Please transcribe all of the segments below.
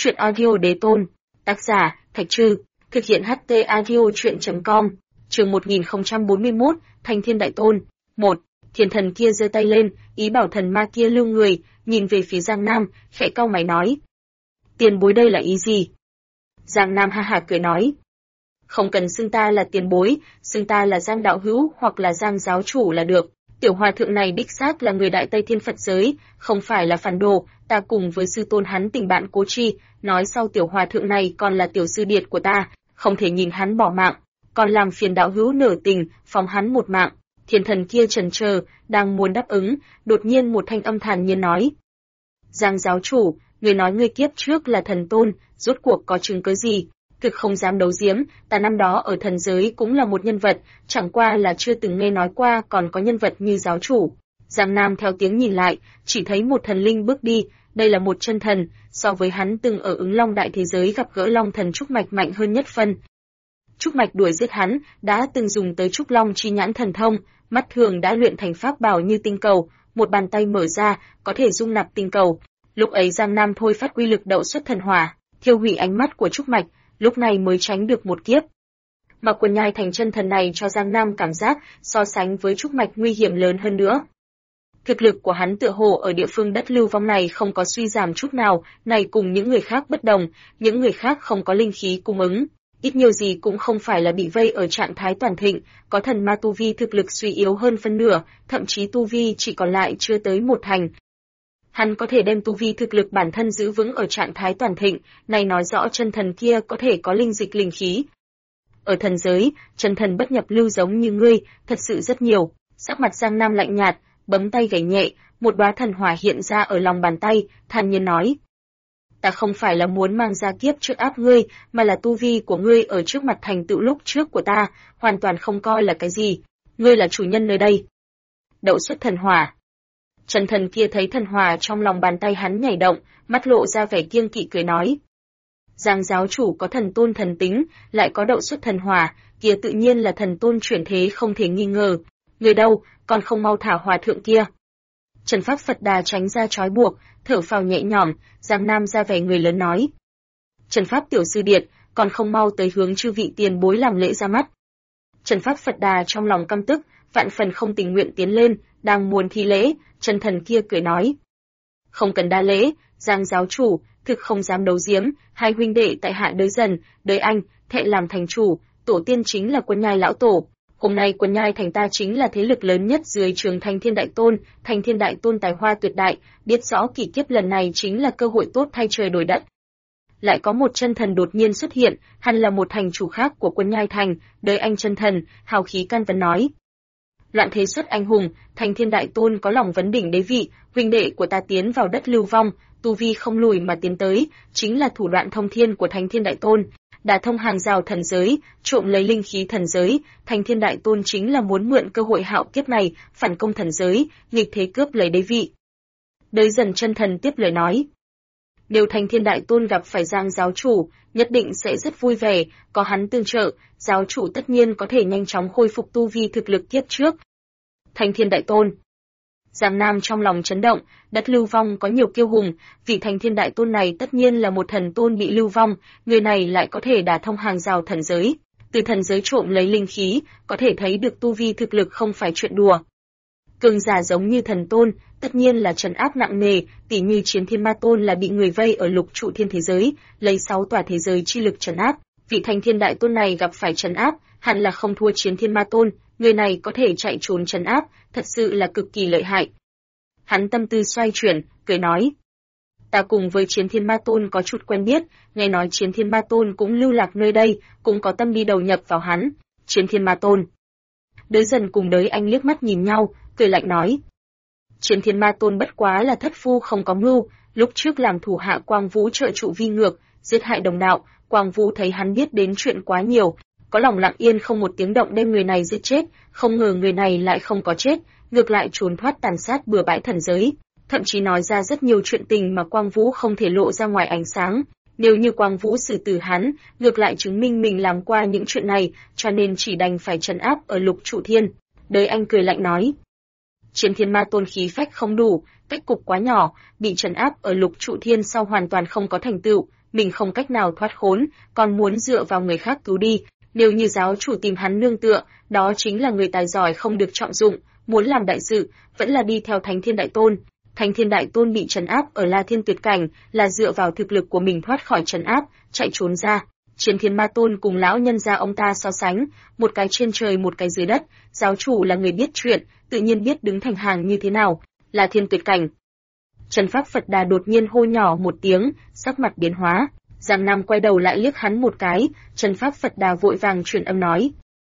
Chuyện audio đế tôn. Tác giả, Thạch Trư. Thực hiện HT audio chuyện.com. Chương 1041, Thanh Thiên Đại Tôn. 1. Thiên thần kia giơ tay lên, ý bảo thần ma kia lưu người, nhìn về phía Giang Nam, khẽ cau mày nói. Tiền bối đây là ý gì? Giang Nam ha hả cười nói. Không cần xưng ta là tiền bối, xưng ta là Giang đạo hữu hoặc là Giang giáo chủ là được. Tiểu hòa thượng này đích xác là người Đại Tây Thiên Phật giới, không phải là phản đồ, ta cùng với sư tôn hắn tình bạn cố chi, nói sau tiểu hòa thượng này còn là tiểu sư điệt của ta, không thể nhìn hắn bỏ mạng, còn làm phiền đạo hữu nở tình, phóng hắn một mạng. Thiên thần kia chần chờ, đang muốn đáp ứng, đột nhiên một thanh âm thản nhiên nói. Giang giáo chủ, người nói ngươi kiếp trước là thần tôn, rốt cuộc có chứng cứ gì? Thực không dám đấu giếm, ta năm đó ở thần giới cũng là một nhân vật, chẳng qua là chưa từng nghe nói qua còn có nhân vật như giáo chủ. Giang Nam theo tiếng nhìn lại, chỉ thấy một thần linh bước đi, đây là một chân thần, so với hắn từng ở Ứng Long đại thế giới gặp gỡ Long thần Trúc Mạch mạnh hơn nhất phân. Trúc Mạch đuổi giết hắn, đã từng dùng tới Trúc Long chi nhãn thần thông, mắt thường đã luyện thành pháp bảo như tinh cầu, một bàn tay mở ra, có thể dung nạp tinh cầu. Lúc ấy Giang Nam thôi phát quy lực đậu xuất thần hỏa, thiêu hủy ánh mắt của Trúc Mạch, lúc này mới tránh được một kiếp. Mà Quần Nhai thành chân thần này cho Giang Nam cảm giác so sánh với Trúc Mạch nguy hiểm lớn hơn nữa. Thực lực của hắn tựa hồ ở địa phương đất lưu vong này không có suy giảm chút nào, này cùng những người khác bất đồng, những người khác không có linh khí cung ứng, ít nhiều gì cũng không phải là bị vây ở trạng thái toàn thịnh, có thần ma tu vi thực lực suy yếu hơn phân nửa, thậm chí tu vi chỉ còn lại chưa tới một thành. Hắn có thể đem tu vi thực lực bản thân giữ vững ở trạng thái toàn thịnh, này nói rõ chân thần kia có thể có linh dịch linh khí. Ở thần giới, chân thần bất nhập lưu giống như ngươi, thật sự rất nhiều. Sắc mặt Giang Nam lạnh nhạt, bấm tay gảy nhẹ, một đóa thần hỏa hiện ra ở lòng bàn tay, thản nhiên nói. Ta không phải là muốn mang ra kiếp trước áp ngươi, mà là tu vi của ngươi ở trước mặt thành tựu lúc trước của ta, hoàn toàn không coi là cái gì. Ngươi là chủ nhân nơi đây. Đậu xuất thần hỏa. Chân thần kia thấy thần hỏa trong lòng bàn tay hắn nhảy động, mắt lộ ra vẻ kiêng kỵ cười nói. Giang giáo chủ có thần tôn thần tính, lại có đậu xuất thần hỏa, kia tự nhiên là thần tôn chuyển thế không thể nghi ngờ. Người đâu, còn không mau thả hòa thượng kia. Trần Pháp Phật Đà tránh ra trói buộc, thở phào nhẹ nhõm, Giang Nam ra vẻ người lớn nói. Trần Pháp tiểu sư điệt, còn không mau tới hướng chư vị tiền bối làm lễ ra mắt. Trần Pháp Phật Đà trong lòng căm tức, vạn phần không tình nguyện tiến lên, đang muốn thi lễ, chân thần kia cười nói. Không cần đa lễ, Giang giáo chủ, thực không dám đấu giếm, hai huynh đệ tại hạ đới dần, đới anh, thệ làm thành chủ, tổ tiên chính là Quân Nhai lão tổ. Hôm nay Quân Nhai thành ta chính là thế lực lớn nhất dưới trường Thanh Thiên Đại Tôn, Thanh Thiên Đại Tôn tài hoa tuyệt đại, biết rõ kỷ kiếp lần này chính là cơ hội tốt thay trời đổi đất. Lại có một chân thần đột nhiên xuất hiện, hắn là một thành chủ khác của Quân Nhai thành, đới anh chân thần, hào khí can vấn nói. Loạn thế xuất anh hùng, Thanh Thiên Đại Tôn có lòng vấn đỉnh đế vị, huynh đệ của ta tiến vào đất lưu vong, tu vi không lùi mà tiến tới, chính là thủ đoạn thông thiên của Thanh Thiên Đại Tôn. Đả thông hàng rào thần giới, trộm lấy linh khí thần giới, Thanh Thiên Đại Tôn chính là muốn mượn cơ hội hạo kiếp này, phản công thần giới, nghịch thế cướp lấy đế vị. Đới dần chân thần tiếp lời nói. Nếu Thanh Thiên Đại Tôn gặp phải Giang giáo chủ, nhất định sẽ rất vui vẻ, có hắn tương trợ, giáo chủ tất nhiên có thể nhanh chóng khôi phục tu vi thực lực kiếp trước. Thanh Thiên Đại Tôn. Giang Nam trong lòng chấn động, đất lưu vong có nhiều kiêu hùng, vị Thanh Thiên Đại Tôn này tất nhiên là một thần tôn bị lưu vong, người này lại có thể đả thông hàng rào thần giới, từ thần giới trộm lấy linh khí, có thể thấy được tu vi thực lực không phải chuyện đùa. Cường giả giống như thần tôn, tất nhiên là trấn áp nặng nề, tỉ như Chiến Thiên Ma Tôn là bị người vây ở lục trụ thiên thế giới, lấy 6 tòa thế giới chi lực trấn áp, vị Thanh Thiên Đại Tôn này gặp phải trấn áp, hẳn là không thua Chiến Thiên Ma Tôn. Người này có thể chạy trốn trấn áp, thật sự là cực kỳ lợi hại. Hắn tâm tư xoay chuyển, cười nói. Ta cùng với Chiến Thiên Ma Tôn có chút quen biết, nghe nói Chiến Thiên Ma Tôn cũng lưu lạc nơi đây, cũng có tâm đi đầu nhập vào hắn. Chiến Thiên Ma Tôn. Đới dần cùng đới anh liếc mắt nhìn nhau, cười lạnh nói. Chiến Thiên Ma Tôn bất quá là thất phu không có mưu, lúc trước làm thủ hạ Quang Vũ trợ trụ vi ngược, giết hại đồng đạo, Quang Vũ thấy hắn biết đến chuyện quá nhiều. Có lòng lặng yên không một tiếng động đem người này giết chết, không ngờ người này lại không có chết, ngược lại trốn thoát tàn sát bừa bãi thần giới, thậm chí nói ra rất nhiều chuyện tình mà Quang Vũ không thể lộ ra ngoài ánh sáng. Nếu như Quang Vũ xử tử hắn, ngược lại chứng minh mình làm qua những chuyện này, cho nên chỉ đành phải trấn áp ở lục trụ thiên. Đới anh cười lạnh nói. Chiến Thiên Ma Tôn khí phách không đủ, cách cục quá nhỏ, bị trấn áp ở lục trụ thiên sau hoàn toàn không có thành tựu, mình không cách nào thoát khốn, còn muốn dựa vào người khác cứu đi. Nếu như giáo chủ tìm hắn nương tựa, đó chính là người tài giỏi không được trọng dụng, muốn làm đại sự, vẫn là đi theo Thánh Thiên Đại Tôn. Thánh Thiên Đại Tôn bị trấn áp ở La Thiên Tuyệt Cảnh, là dựa vào thực lực của mình thoát khỏi trấn áp, chạy trốn ra. Chiến Thiên Ma Tôn cùng lão nhân gia ông ta so sánh, một cái trên trời một cái dưới đất, giáo chủ là người biết chuyện, tự nhiên biết đứng thành hàng như thế nào. La Thiên Tuyệt Cảnh. Trần Pháp Phật Đà đột nhiên hô nhỏ một tiếng, sắc mặt biến hóa. Giang Nam quay đầu lại liếc hắn một cái, Trần Pháp Phật Đà vội vàng truyền âm nói: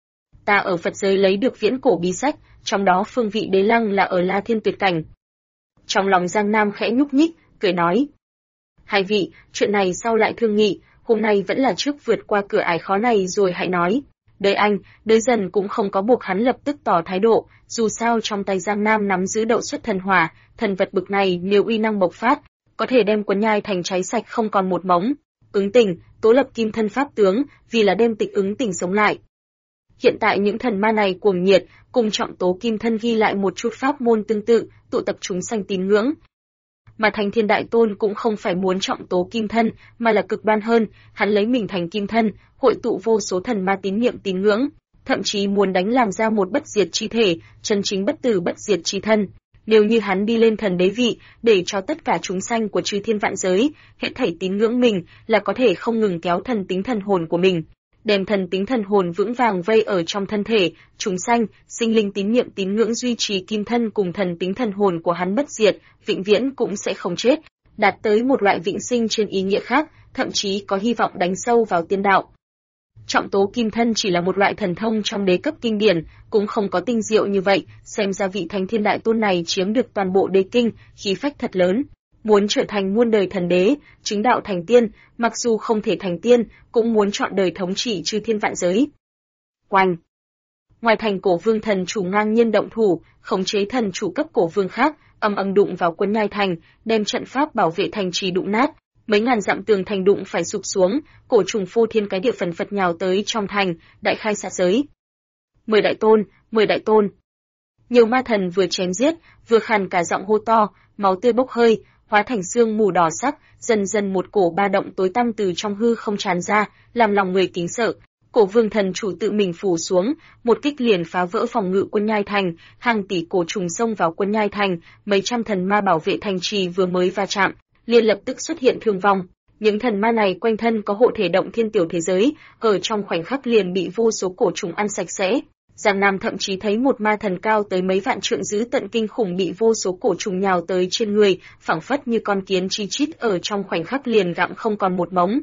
ta ở Phật giới lấy được viễn cổ bí sách, trong đó phương vị đế lăng là ở La Thiên Tuyệt Cảnh. Trong lòng Giang Nam khẽ nhúc nhích, cười nói: hai vị, chuyện này sau lại thương nghị, hôm nay vẫn là trước vượt qua cửa ải khó này rồi hãy nói. Đới Anh, Đới Dần cũng không có buộc hắn lập tức tỏ thái độ, dù sao trong tay Giang Nam nắm giữ đậu xuất thần hỏa, thần vật bực này nếu uy năng bộc phát, có thể đem Quấn Nhai thành cháy sạch không còn một mống. Ứng Tình, Tố Lập Kim thân pháp tướng, vì là đem Tịch Ứng Tình sống lại. Hiện tại những thần ma này cuồng nhiệt, cùng Trọng Tố Kim thân ghi lại một chút pháp môn tương tự, tụ tập chúng sanh tín ngưỡng. Mà Thánh Thiên Đại Tôn cũng không phải muốn Trọng Tố Kim thân, mà là cực đoan hơn, hắn lấy mình thành Kim thân, hội tụ vô số thần ma tín niệm tín ngưỡng, thậm chí muốn đánh làm ra một bất diệt chi thể, chân chính bất tử bất diệt chi thân. Nếu như hắn đi lên thần đế vị, để cho tất cả chúng sanh của chư thiên vạn giới, hết thảy tín ngưỡng mình, là có thể không ngừng kéo thần tính thần hồn của mình, đem thần tính thần hồn vững vàng vây ở trong thân thể, chúng sanh, sinh linh tín niệm tín ngưỡng duy trì kim thân cùng thần tính thần hồn của hắn bất diệt, vĩnh viễn cũng sẽ không chết, đạt tới một loại vĩnh sinh trên ý nghĩa khác, thậm chí có hy vọng đánh sâu vào tiên đạo. Trọng Tố Kim thân chỉ là một loại thần thông trong đế cấp kinh điển, cũng không có tinh diệu như vậy, xem ra vị Thánh Thiên Đại Tôn này chiếm được toàn bộ đế kinh, khí phách thật lớn. Muốn trở thành muôn đời thần đế, chứng đạo thành tiên, mặc dù không thể thành tiên, cũng muốn chọn đời thống trị chư thiên vạn giới. Oanh! Ngoài thành Cổ Vương thần chủ ngang nhiên động thủ, khống chế thần chủ cấp Cổ Vương khác, ầm ầm đụng vào Quấn Nhai thành, đem trận pháp bảo vệ thành trì đụng nát. Mấy ngàn dặm tường thành đụng phải sụp xuống, cổ trùng phô thiên cái địa phần phật nhào tới trong thành, đại khai xạ giới. 10 đại tôn, 10 đại tôn. Nhiều ma thần vừa chém giết, vừa khàn cả giọng hô to, máu tươi bốc hơi, hóa thành xương mù đỏ sắc, dần dần một cổ ba động tối tăm từ trong hư không tràn ra, làm lòng người kính sợ. Cổ Vương thần chủ tự mình phủ xuống, một kích liền phá vỡ phòng ngự Quân Nhai thành, hàng tỷ cổ trùng xông vào Quân Nhai thành, mấy trăm thần ma bảo vệ thành trì vừa mới va chạm, liền lập tức xuất hiện thương vong. Những thần ma này quanh thân có hộ thể động thiên tiểu thế giới, ở trong khoảnh khắc liền bị vô số cổ trùng ăn sạch sẽ. Giang Nam thậm chí thấy một ma thần cao tới mấy vạn trượng dữ tận kinh khủng bị vô số cổ trùng nhào tới trên người, phảng phất như con kiến chi chít ở trong khoảnh khắc liền gặm không còn một mống.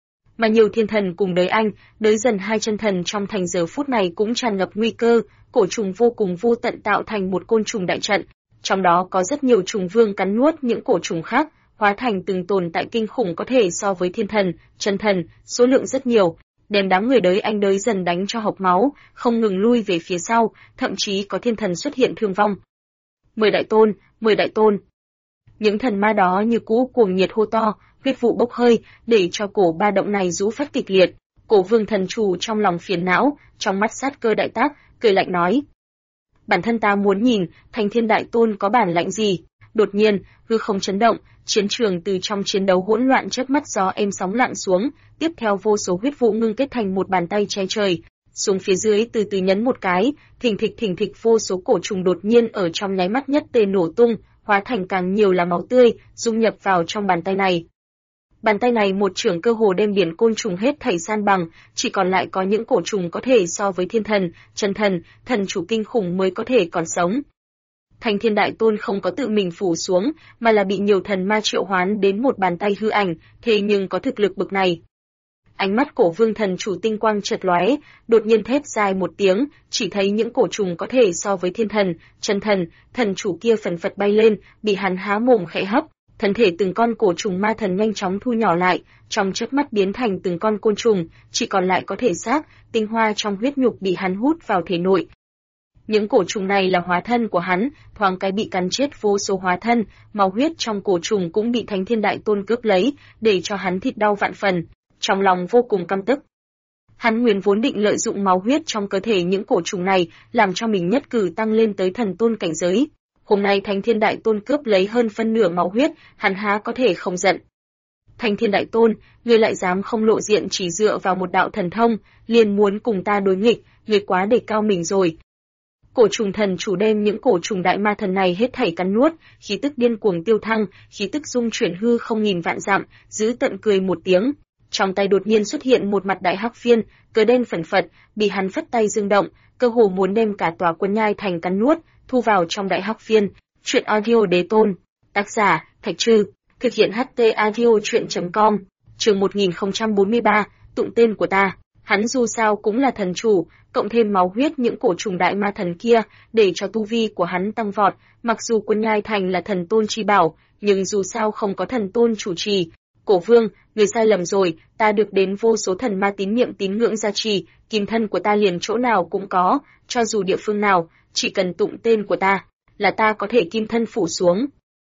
Mà nhiều thiên thần cùng Đới Anh, Đới Dần hai chân thần trong thành giờ phút này cũng tràn ngập nguy cơ, cổ trùng vô cùng vô tận tạo thành một côn trùng đại trận, trong đó có rất nhiều trùng vương cắn nuốt những cổ trùng khác, hóa thành từng tồn tại kinh khủng có thể so với thiên thần, chân thần, số lượng rất nhiều, đem đám người Đới Anh Đới Dần đánh cho hộc máu, không ngừng lui về phía sau, thậm chí có thiên thần xuất hiện thương vong. 10 đại tôn, 10 đại tôn. Những thần ma đó như cũ cuồng nhiệt hô to, huyết vụ bốc hơi, để cho cổ ba động này rũ phát kịch liệt. Cổ Vương thần chủ trong lòng phiền não, trong mắt sát cơ đại tác, cười lạnh nói: bản thân ta muốn nhìn, Thánh Thiên Đại Tôn có bản lãnh gì. Đột nhiên, hư không chấn động, chiến trường từ trong chiến đấu hỗn loạn chớp mắt gió êm sóng lặng xuống, tiếp theo vô số huyết vụ ngưng kết thành một bàn tay che trời, xuống phía dưới từ từ nhấn một cái, thình thịch vô số cổ trùng đột nhiên ở trong nháy mắt nhất tề nổ tung, hóa thành càng nhiều là máu tươi, dung nhập vào trong bàn tay này. Bàn tay này một chưởng cơ hồ đem biển côn trùng hết thảy san bằng, chỉ còn lại có những cổ trùng có thể so với thiên thần, chân thần, thần chủ kinh khủng mới có thể còn sống. Thánh Thiên Đại Tôn không có tự mình phủ xuống, mà là bị nhiều thần ma triệu hoán đến một bàn tay hư ảnh, thế nhưng có thực lực bực này. Ánh mắt Cổ Vương thần chủ tinh quang chợt lóe, đột nhiên thét dài một tiếng, chỉ thấy những cổ trùng có thể so với thiên thần, chân thần, thần chủ kia phần phật bay lên, bị hắn há mồm khẽ hấp, thân thể từng con cổ trùng ma thần nhanh chóng thu nhỏ lại, trong chớp mắt biến thành từng con côn trùng, chỉ còn lại có thể xác, tinh hoa trong huyết nhục bị hắn hút vào thể nội. Những cổ trùng này là hóa thân của hắn, thoáng cái bị cắn chết vô số hóa thân, máu huyết trong cổ trùng cũng bị Thánh Thiên Đại Tôn cướp lấy, để cho hắn thịt đau vạn phần, trong lòng vô cùng căm tức. Hắn nguyên vốn định lợi dụng máu huyết trong cơ thể những cổ trùng này, làm cho mình nhất cử tăng lên tới thần tôn cảnh giới. Hôm nay Thánh Thiên Đại Tôn cướp lấy hơn phân nửa máu huyết, hắn há có thể không giận. Thanh Thiên Đại Tôn, ngươi lại dám không lộ diện chỉ dựa vào một đạo thần thông, liền muốn cùng ta đối nghịch, ngươi quá đề cao mình rồi. Cổ trùng thần chủ đem những cổ trùng đại ma thần này hết thảy cắn nuốt, khí tức điên cuồng tiêu thăng, khí tức dung chuyển hư không nghìn vạn dặm, giữ tận cười một tiếng. Trong tay đột nhiên xuất hiện một mặt đại hắc phiên, cờ đen phẩn phật, bị hắn phất tay dương động, cơ hồ muốn đem cả tòa Quân Nhai thành cắn nuốt, thu vào trong đại hắc phiên. Truyện audio Đế Tôn, tác giả Thạch Trư, thực hiện HT audio truyện.com, chương 1043, tụng tên của ta. Hắn dù sao cũng là thần chủ, cộng thêm máu huyết những cổ trùng đại ma thần kia, để cho tu vi của hắn tăng vọt. Mặc dù Quân Nhai thành là thần tôn chi bảo, nhưng dù sao không có thần tôn chủ trì. Cổ Vương, người sai lầm rồi, ta được đến vô số thần ma tín niệm tín ngưỡng gia trì, kim thân của ta liền chỗ nào cũng có, cho dù địa phương nào, chỉ cần tụng tên của ta, là ta có thể kim thân phủ xuống.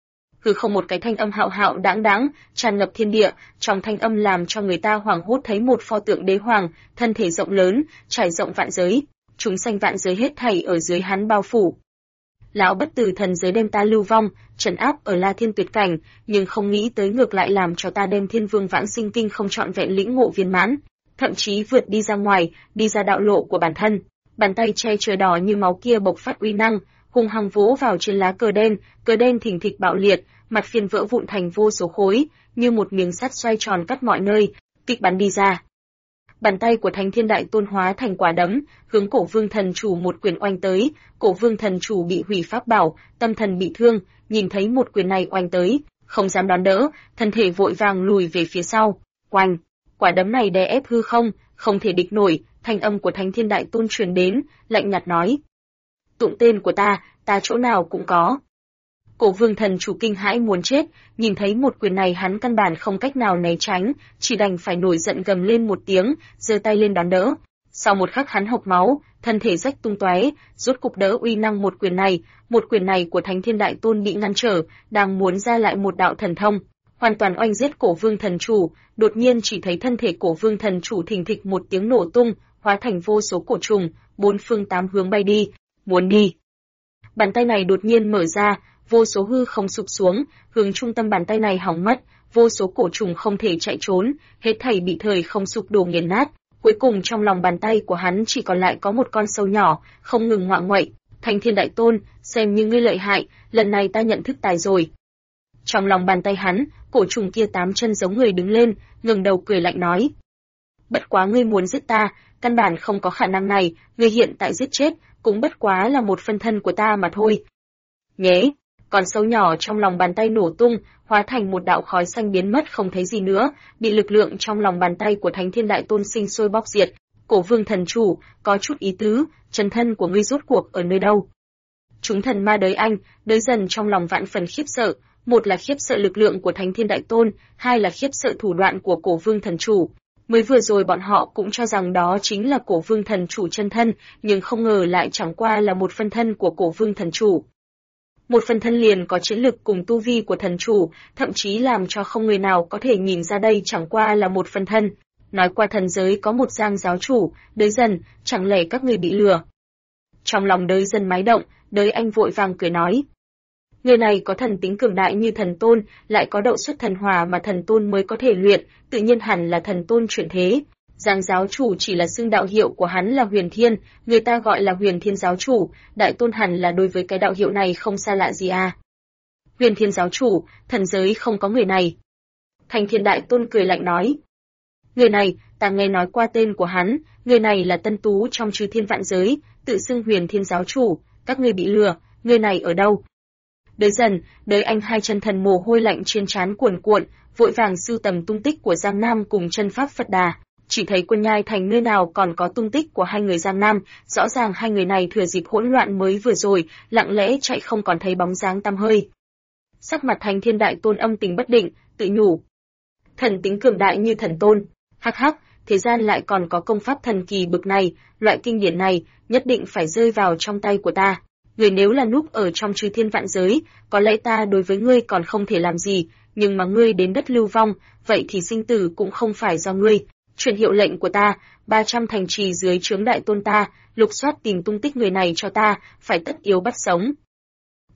Hư không một cái thanh âm hạo hạo đãng đãng, tràn ngập thiên địa, trong thanh âm làm cho người ta hoảng hốt thấy một pho tượng đế hoàng, thân thể rộng lớn, trải rộng vạn giới, chúng sanh vạn giới hết thảy ở dưới hắn bao phủ. Lão bất tử thần giới đem ta lưu vong, trấn áp ở La Thiên tuyệt cảnh, nhưng không nghĩ tới ngược lại làm cho ta đem Thiên Vương Vãng Sinh Kinh không trọn vẹn lĩnh ngộ viên mãn, thậm chí vượt đi ra ngoài, đi ra đạo lộ của bản thân. Bàn tay che trời đỏ như máu kia bộc phát uy năng, hung hăng vỗ vào trên lá cờ đen thình thịch bạo liệt, mặt phiên vỡ vụn thành vô số khối, như một miếng sắt xoay tròn cắt mọi nơi, kích bắn đi ra. Bàn tay của Thánh Thiên Đại Tôn hóa thành quả đấm, hướng Cổ Vương thần chủ một quyền oanh tới. Cổ Vương thần chủ bị hủy pháp bảo, tâm thần bị thương, nhìn thấy một quyền này oanh tới, không dám đón đỡ, thân thể vội vàng lùi về phía sau. Oanh! Quả đấm này đè ép hư không, không thể địch nổi. Thanh âm của Thánh Thiên Đại Tôn truyền đến, lạnh nhạt nói: tụng tên của ta chỗ nào cũng có. Cổ Vương thần chủ kinh hãi muốn chết, nhìn thấy một quyền này hắn căn bản không cách nào né tránh, chỉ đành phải nổi giận gầm lên một tiếng, giơ tay lên đón đỡ. Sau một khắc hắn hộc máu, thân thể rách tung tóe, rốt cục đỡ uy năng một quyền này của Thánh Thiên Đại Tôn bị ngăn trở, đang muốn ra lại một đạo thần thông, hoàn toàn oanh giết Cổ Vương thần chủ. Đột nhiên chỉ thấy thân thể Cổ Vương thần chủ thình thịch một tiếng nổ tung, hóa thành vô số cổ trùng, bốn phương tám hướng bay đi, muốn đi. Bàn tay này đột nhiên mở ra, vô số hư không sụp xuống, hướng trung tâm bàn tay này hỏng mất, vô số cổ trùng không thể chạy trốn, hết thảy bị thời không sụp đổ nghiền nát. Cuối cùng trong lòng bàn tay của hắn chỉ còn lại có một con sâu nhỏ, không ngừng ngoạ nguậy. Thánh Thiên Đại Tôn, xem như ngươi lợi hại, lần này ta nhận thức tài rồi. Trong lòng bàn tay hắn, cổ trùng kia 8 chân giống người đứng lên, ngẩng đầu cười lạnh nói: bất quá ngươi muốn giết ta, căn bản không có khả năng này, ngươi hiện tại giết chết, cũng bất quá là một phân thân của ta mà thôi. Nhé, con sâu nhỏ trong lòng bàn tay nổ tung, hóa thành một đạo khói xanh biến mất không thấy gì nữa, bị lực lượng trong lòng bàn tay của Thánh Thiên Đại Tôn sinh sôi bóc diệt. Cổ Vương thần chủ, có chút ý tứ, chân thân của ngươi rốt cuộc ở nơi đâu? Chúng thần ma đới anh, đới dần trong lòng vạn phần khiếp sợ, một là khiếp sợ lực lượng của Thánh Thiên Đại Tôn, hai là khiếp sợ thủ đoạn của Cổ Vương thần chủ. Mới vừa rồi bọn họ cũng cho rằng đó chính là Cổ Vương thần chủ chân thân, nhưng không ngờ lại chẳng qua là một phân thân của Cổ Vương thần chủ. Một phân thân liền có chiến lực cùng tu vi của thần chủ, thậm chí làm cho không người nào có thể nhìn ra đây chẳng qua là một phân thân. Nói qua thần giới có một Giang giáo chủ, đới dần, chẳng lẽ các người bị lừa? Trong lòng đới dần máy động, đới anh vội vàng cười nói: người này có thần tính cường đại như thần tôn, lại có đậu xuất thần hỏa mà thần tôn mới có thể luyện, tự nhiên hẳn là thần tôn chuyển thế. Giang giáo chủ chỉ là xưng đạo hiệu của hắn là Huyền Thiên, người ta gọi là Huyền Thiên giáo chủ, Đại Tôn hẳn là đối với cái đạo hiệu này không xa lạ gì à. Huyền Thiên giáo chủ, thần giới không có người này. Thành Thiên Đại Tôn cười lạnh nói: người này, ta nghe nói qua tên của hắn, người này là tân tú trong chư thiên vạn giới, tự xưng Huyền Thiên giáo chủ, các ngươi bị lừa, người này ở đâu? Đới dần, đới anh hai chân thần mồ hôi lạnh trên trán cuồn cuộn, vội vàng sưu tầm tung tích của Giang Nam cùng chân pháp Phật Đà. Chỉ thấy Quân Nhai thành nơi nào còn có tung tích của hai người Giang Nam, rõ ràng hai người này thừa dịp hỗn loạn mới vừa rồi, lặng lẽ chạy không còn thấy bóng dáng tăm hơi. Sắc mặt Thánh Thiên Đại Tôn âm tình bất định, tự nhủ: thần tính cường đại như thần tôn, hắc hắc, thế gian lại còn có công pháp thần kỳ bực này, loại kinh điển này nhất định phải rơi vào trong tay của ta. Người nếu là núp ở trong chư thiên vạn giới, có lẽ ta đối với ngươi còn không thể làm gì, nhưng mà ngươi đến đất lưu vong, vậy thì sinh tử cũng không phải do ngươi. Truyền hiệu lệnh của ta, 300 thành trì dưới trướng Đại Tôn ta, lục soát tìm tung tích người này cho ta, phải tất yếu bắt sống.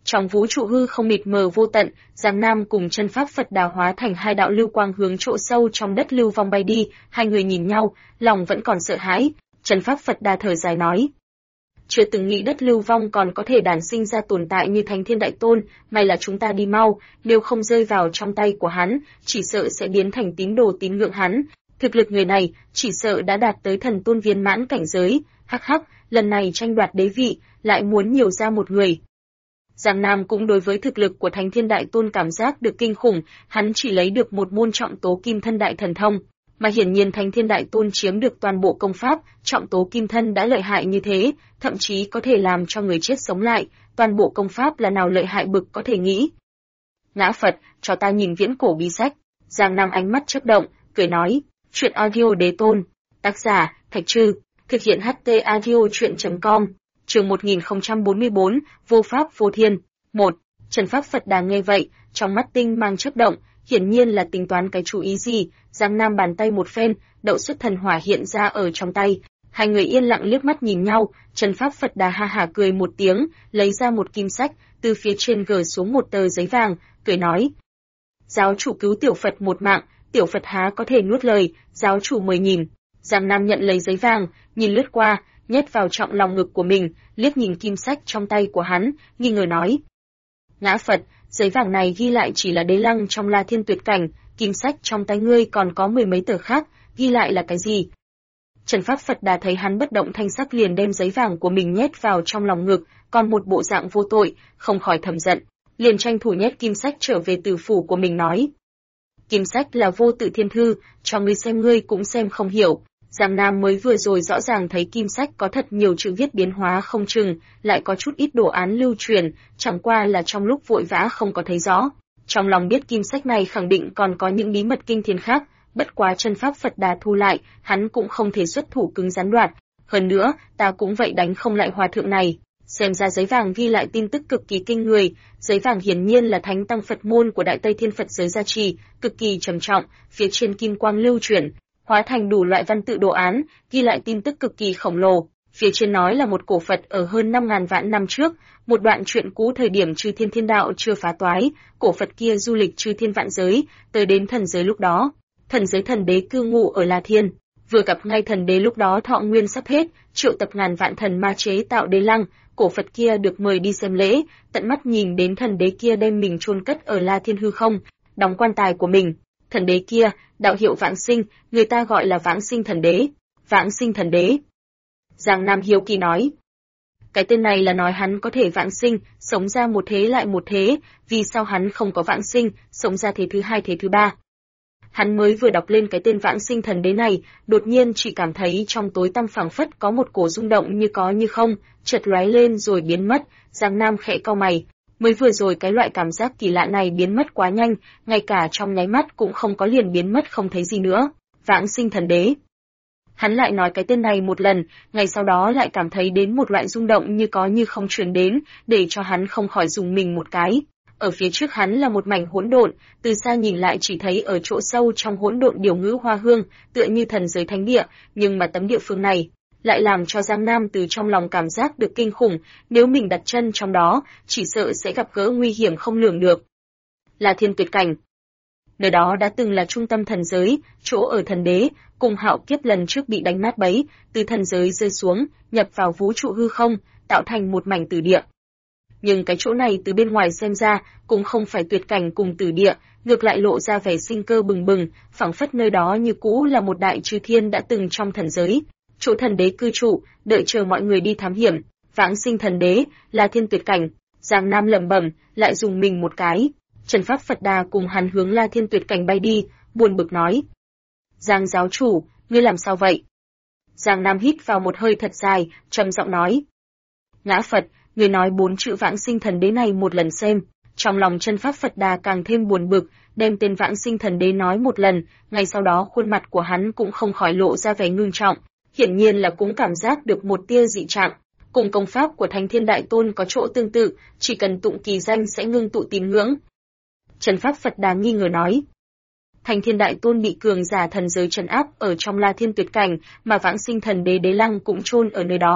Trong vũ trụ hư không mịt mờ vô tận, Giang Nam cùng chân pháp Phật Đà hóa thành hai đạo lưu quang hướng chỗ sâu trong đất lưu vong bay đi, hai người nhìn nhau, lòng vẫn còn sợ hãi. Chân pháp Phật Đà thở dài nói: chưa từng nghĩ đất lưu vong còn có thể đản sinh ra tồn tại như Thánh Thiên Đại Tôn, may là chúng ta đi mau, nếu không rơi vào trong tay của hắn, chỉ sợ sẽ biến thành tín đồ tín ngưỡng hắn. Thực lực người này, chỉ sợ đã đạt tới thần tôn viên mãn cảnh giới. Hắc hắc, lần này tranh đoạt đế vị, lại muốn nhiều ra một người. Giang Nam cũng đối với thực lực của Thánh Thiên Đại Tôn cảm giác được kinh khủng, hắn chỉ lấy được một môn trọng tố kim thân đại thần thông, mà hiển nhiên Thánh Thiên Đại Tôn chiếm được toàn bộ công pháp, trọng tố kim thân đã lợi hại như thế, thậm chí có thể làm cho người chết sống lại, toàn bộ công pháp là nào lợi hại bực có thể nghĩ. Ngã Phật, cho ta nhìn viễn cổ bí sách. Giang Nam ánh mắt chớp động, cười nói, truyện audio đế tôn, tác giả, Thạch Trư, thực hiện HT audio truyện.com, chương 1044, vô pháp vô thiên. 1. Trần pháp Phật Đà nghe vậy, trong mắt tinh mang chớp động, hiển nhiên là tính toán cái chú ý gì. Giang Nam bàn tay một phen, đậu xuất thần hỏa hiện ra ở trong tay. Hai người yên lặng liếc mắt nhìn nhau, Trần pháp Phật Đà ha hả cười một tiếng, lấy ra một kim sách, từ phía trên gỡ xuống một tờ giấy vàng, cười nói: giáo chủ cứu tiểu Phật một mạng, tiểu Phật há có thể nuốt lời, giáo chủ mời nhìn. Giang Nam nhận lấy giấy vàng, nhìn lướt qua, nhét vào trọng lòng ngực của mình, liếc nhìn kim sách trong tay của hắn, nghi ngờ nói: Ngã Phật, giấy vàng này ghi lại chỉ là đế lăng trong La Thiên Tuyệt Cảnh, kim sách trong tay ngươi còn có mười mấy tờ khác, ghi lại là cái gì? Trần pháp Phật Đà thấy hắn bất động thanh sắc liền đem giấy vàng của mình nhét vào trong lòng ngực, còn một bộ dạng vô tội, không khỏi thầm giận, liền tranh thủ nhét kim sách trở về từ phủ của mình nói: kim sách là vô tự thiên thư, cho ngươi xem ngươi cũng xem không hiểu. Giang Nam mới vừa rồi rõ ràng thấy kim sách có thật nhiều chữ viết biến hóa không chừng, lại có chút ít đồ án lưu truyền, chẳng qua là trong lúc vội vã không có thấy rõ. Trong lòng biết kim sách này khẳng định còn có những bí mật kinh thiên khác, bất quá chân pháp Phật Đà thu lại, hắn cũng không thể xuất thủ cứng rắn đoạt. Hơn nữa, ta cũng vậy đánh không lại hòa thượng này. Xem ra giấy vàng ghi lại tin tức cực kỳ kinh người, giấy vàng hiển nhiên là thánh tăng Phật môn của Đại Tây Thiên Phật giới gia trì, cực kỳ trầm trọng, phía trên kim quang lưu chuyển, hóa thành đủ loại văn tự đồ án, ghi lại tin tức cực kỳ khổng lồ. Phía trên nói là một cổ Phật ở hơn 5.000 vạn năm trước, một đoạn chuyện cũ thời điểm Chư Thiên Thiên Đạo chưa phá toái, cổ Phật kia du lịch chư thiên vạn giới, tới đến thần giới lúc đó. Thần giới thần đế cư ngụ ở La Thiên, vừa gặp ngay thần đế lúc đó thọ nguyên sắp hết, triệu tập ngàn vạn thần ma chế tạo đế lăng, cổ Phật kia được mời đi xem lễ, tận mắt nhìn đến thần đế kia đem mình chôn cất ở La Thiên hư không, đóng quan tài của mình. Thần đế kia, đạo hiệu Vãng Sinh, người ta gọi là Vãng Sinh thần đế. Vãng Sinh thần đế. Giang Nam hiếu kỳ nói, cái tên này là nói hắn có thể vãng sinh, sống ra một thế lại một thế, vì sao hắn không có vãng sinh, sống ra thế thứ hai thế thứ ba? Hắn mới vừa đọc lên cái tên Vãng Sinh thần đế này, đột nhiên chỉ cảm thấy trong tối tăm phảng phất có một cổ rung động như có như không, chợt lóe lên rồi biến mất. Giang Nam khẽ cau mày, mới vừa rồi cái loại cảm giác kỳ lạ này biến mất quá nhanh, ngay cả trong nháy mắt cũng không có liền biến mất không thấy gì nữa. Vãng Sinh thần đế. Hắn lại nói cái tên này một lần, ngày sau đó lại cảm thấy đến một loại rung động như có như không truyền đến, để cho hắn không khỏi dùng mình một cái. Ở phía trước hắn là một mảnh hỗn độn, từ xa nhìn lại chỉ thấy ở chỗ sâu trong hỗn độn điều ngữ hoa hương, tựa như thần giới thánh địa, nhưng mà tấm địa phương này lại làm cho Giang Nam từ trong lòng cảm giác được kinh khủng, nếu mình đặt chân trong đó, chỉ sợ sẽ gặp gỡ nguy hiểm không lường được. La Thiên Tuyệt Cảnh. Nơi đó đã từng là trung tâm thần giới, chỗ ở thần đế, cùng Hạo Kiếp lần trước bị đánh nát bấy, từ thần giới rơi xuống, nhập vào vũ trụ hư không, tạo thành một mảnh tử địa. Nhưng cái chỗ này từ bên ngoài xem ra, cũng không phải tuyệt cảnh cùng tử địa, ngược lại lộ ra vẻ sinh cơ bừng bừng, phảng phất nơi đó như cũ là một đại chư thiên đã từng trong thần giới, chỗ thần đế cư trụ, đợi chờ mọi người đi thám hiểm. Vãng Sinh thần đế, La Thiên Tuyệt Cảnh. Giang Nam lẩm bẩm, lại dùng mình một cái. Trần pháp Phật Đà cùng hắn hướng La Thiên Tuyệt Cảnh bay đi, buồn bực nói: Giang giáo chủ, ngươi làm sao vậy? Giang Nam hít vào một hơi thật dài, trầm giọng nói: Ngã Phật, ngươi nói 4 chữ Vãng Sinh thần đế này một lần xem. Trong lòng chân pháp Phật Đà càng thêm buồn bực, đem tên Vãng Sinh thần đế nói một lần, ngay sau đó khuôn mặt của hắn cũng không khỏi lộ ra vẻ ngưng trọng, hiển nhiên là cũng cảm giác được một tia dị trạng. Cùng công pháp của Thánh Thiên Đại Tôn có chỗ tương tự, chỉ cần tụng kỳ danh sẽ ngưng tụ tín ngưỡng. Trần pháp Phật Đà nghi ngờ nói: Thánh Thiên Đại Tôn bị cường giả thần giới trấn áp ở trong La Thiên Tuyệt Cảnh, mà Vãng Sinh thần đế đế lăng cũng chôn ở nơi đó.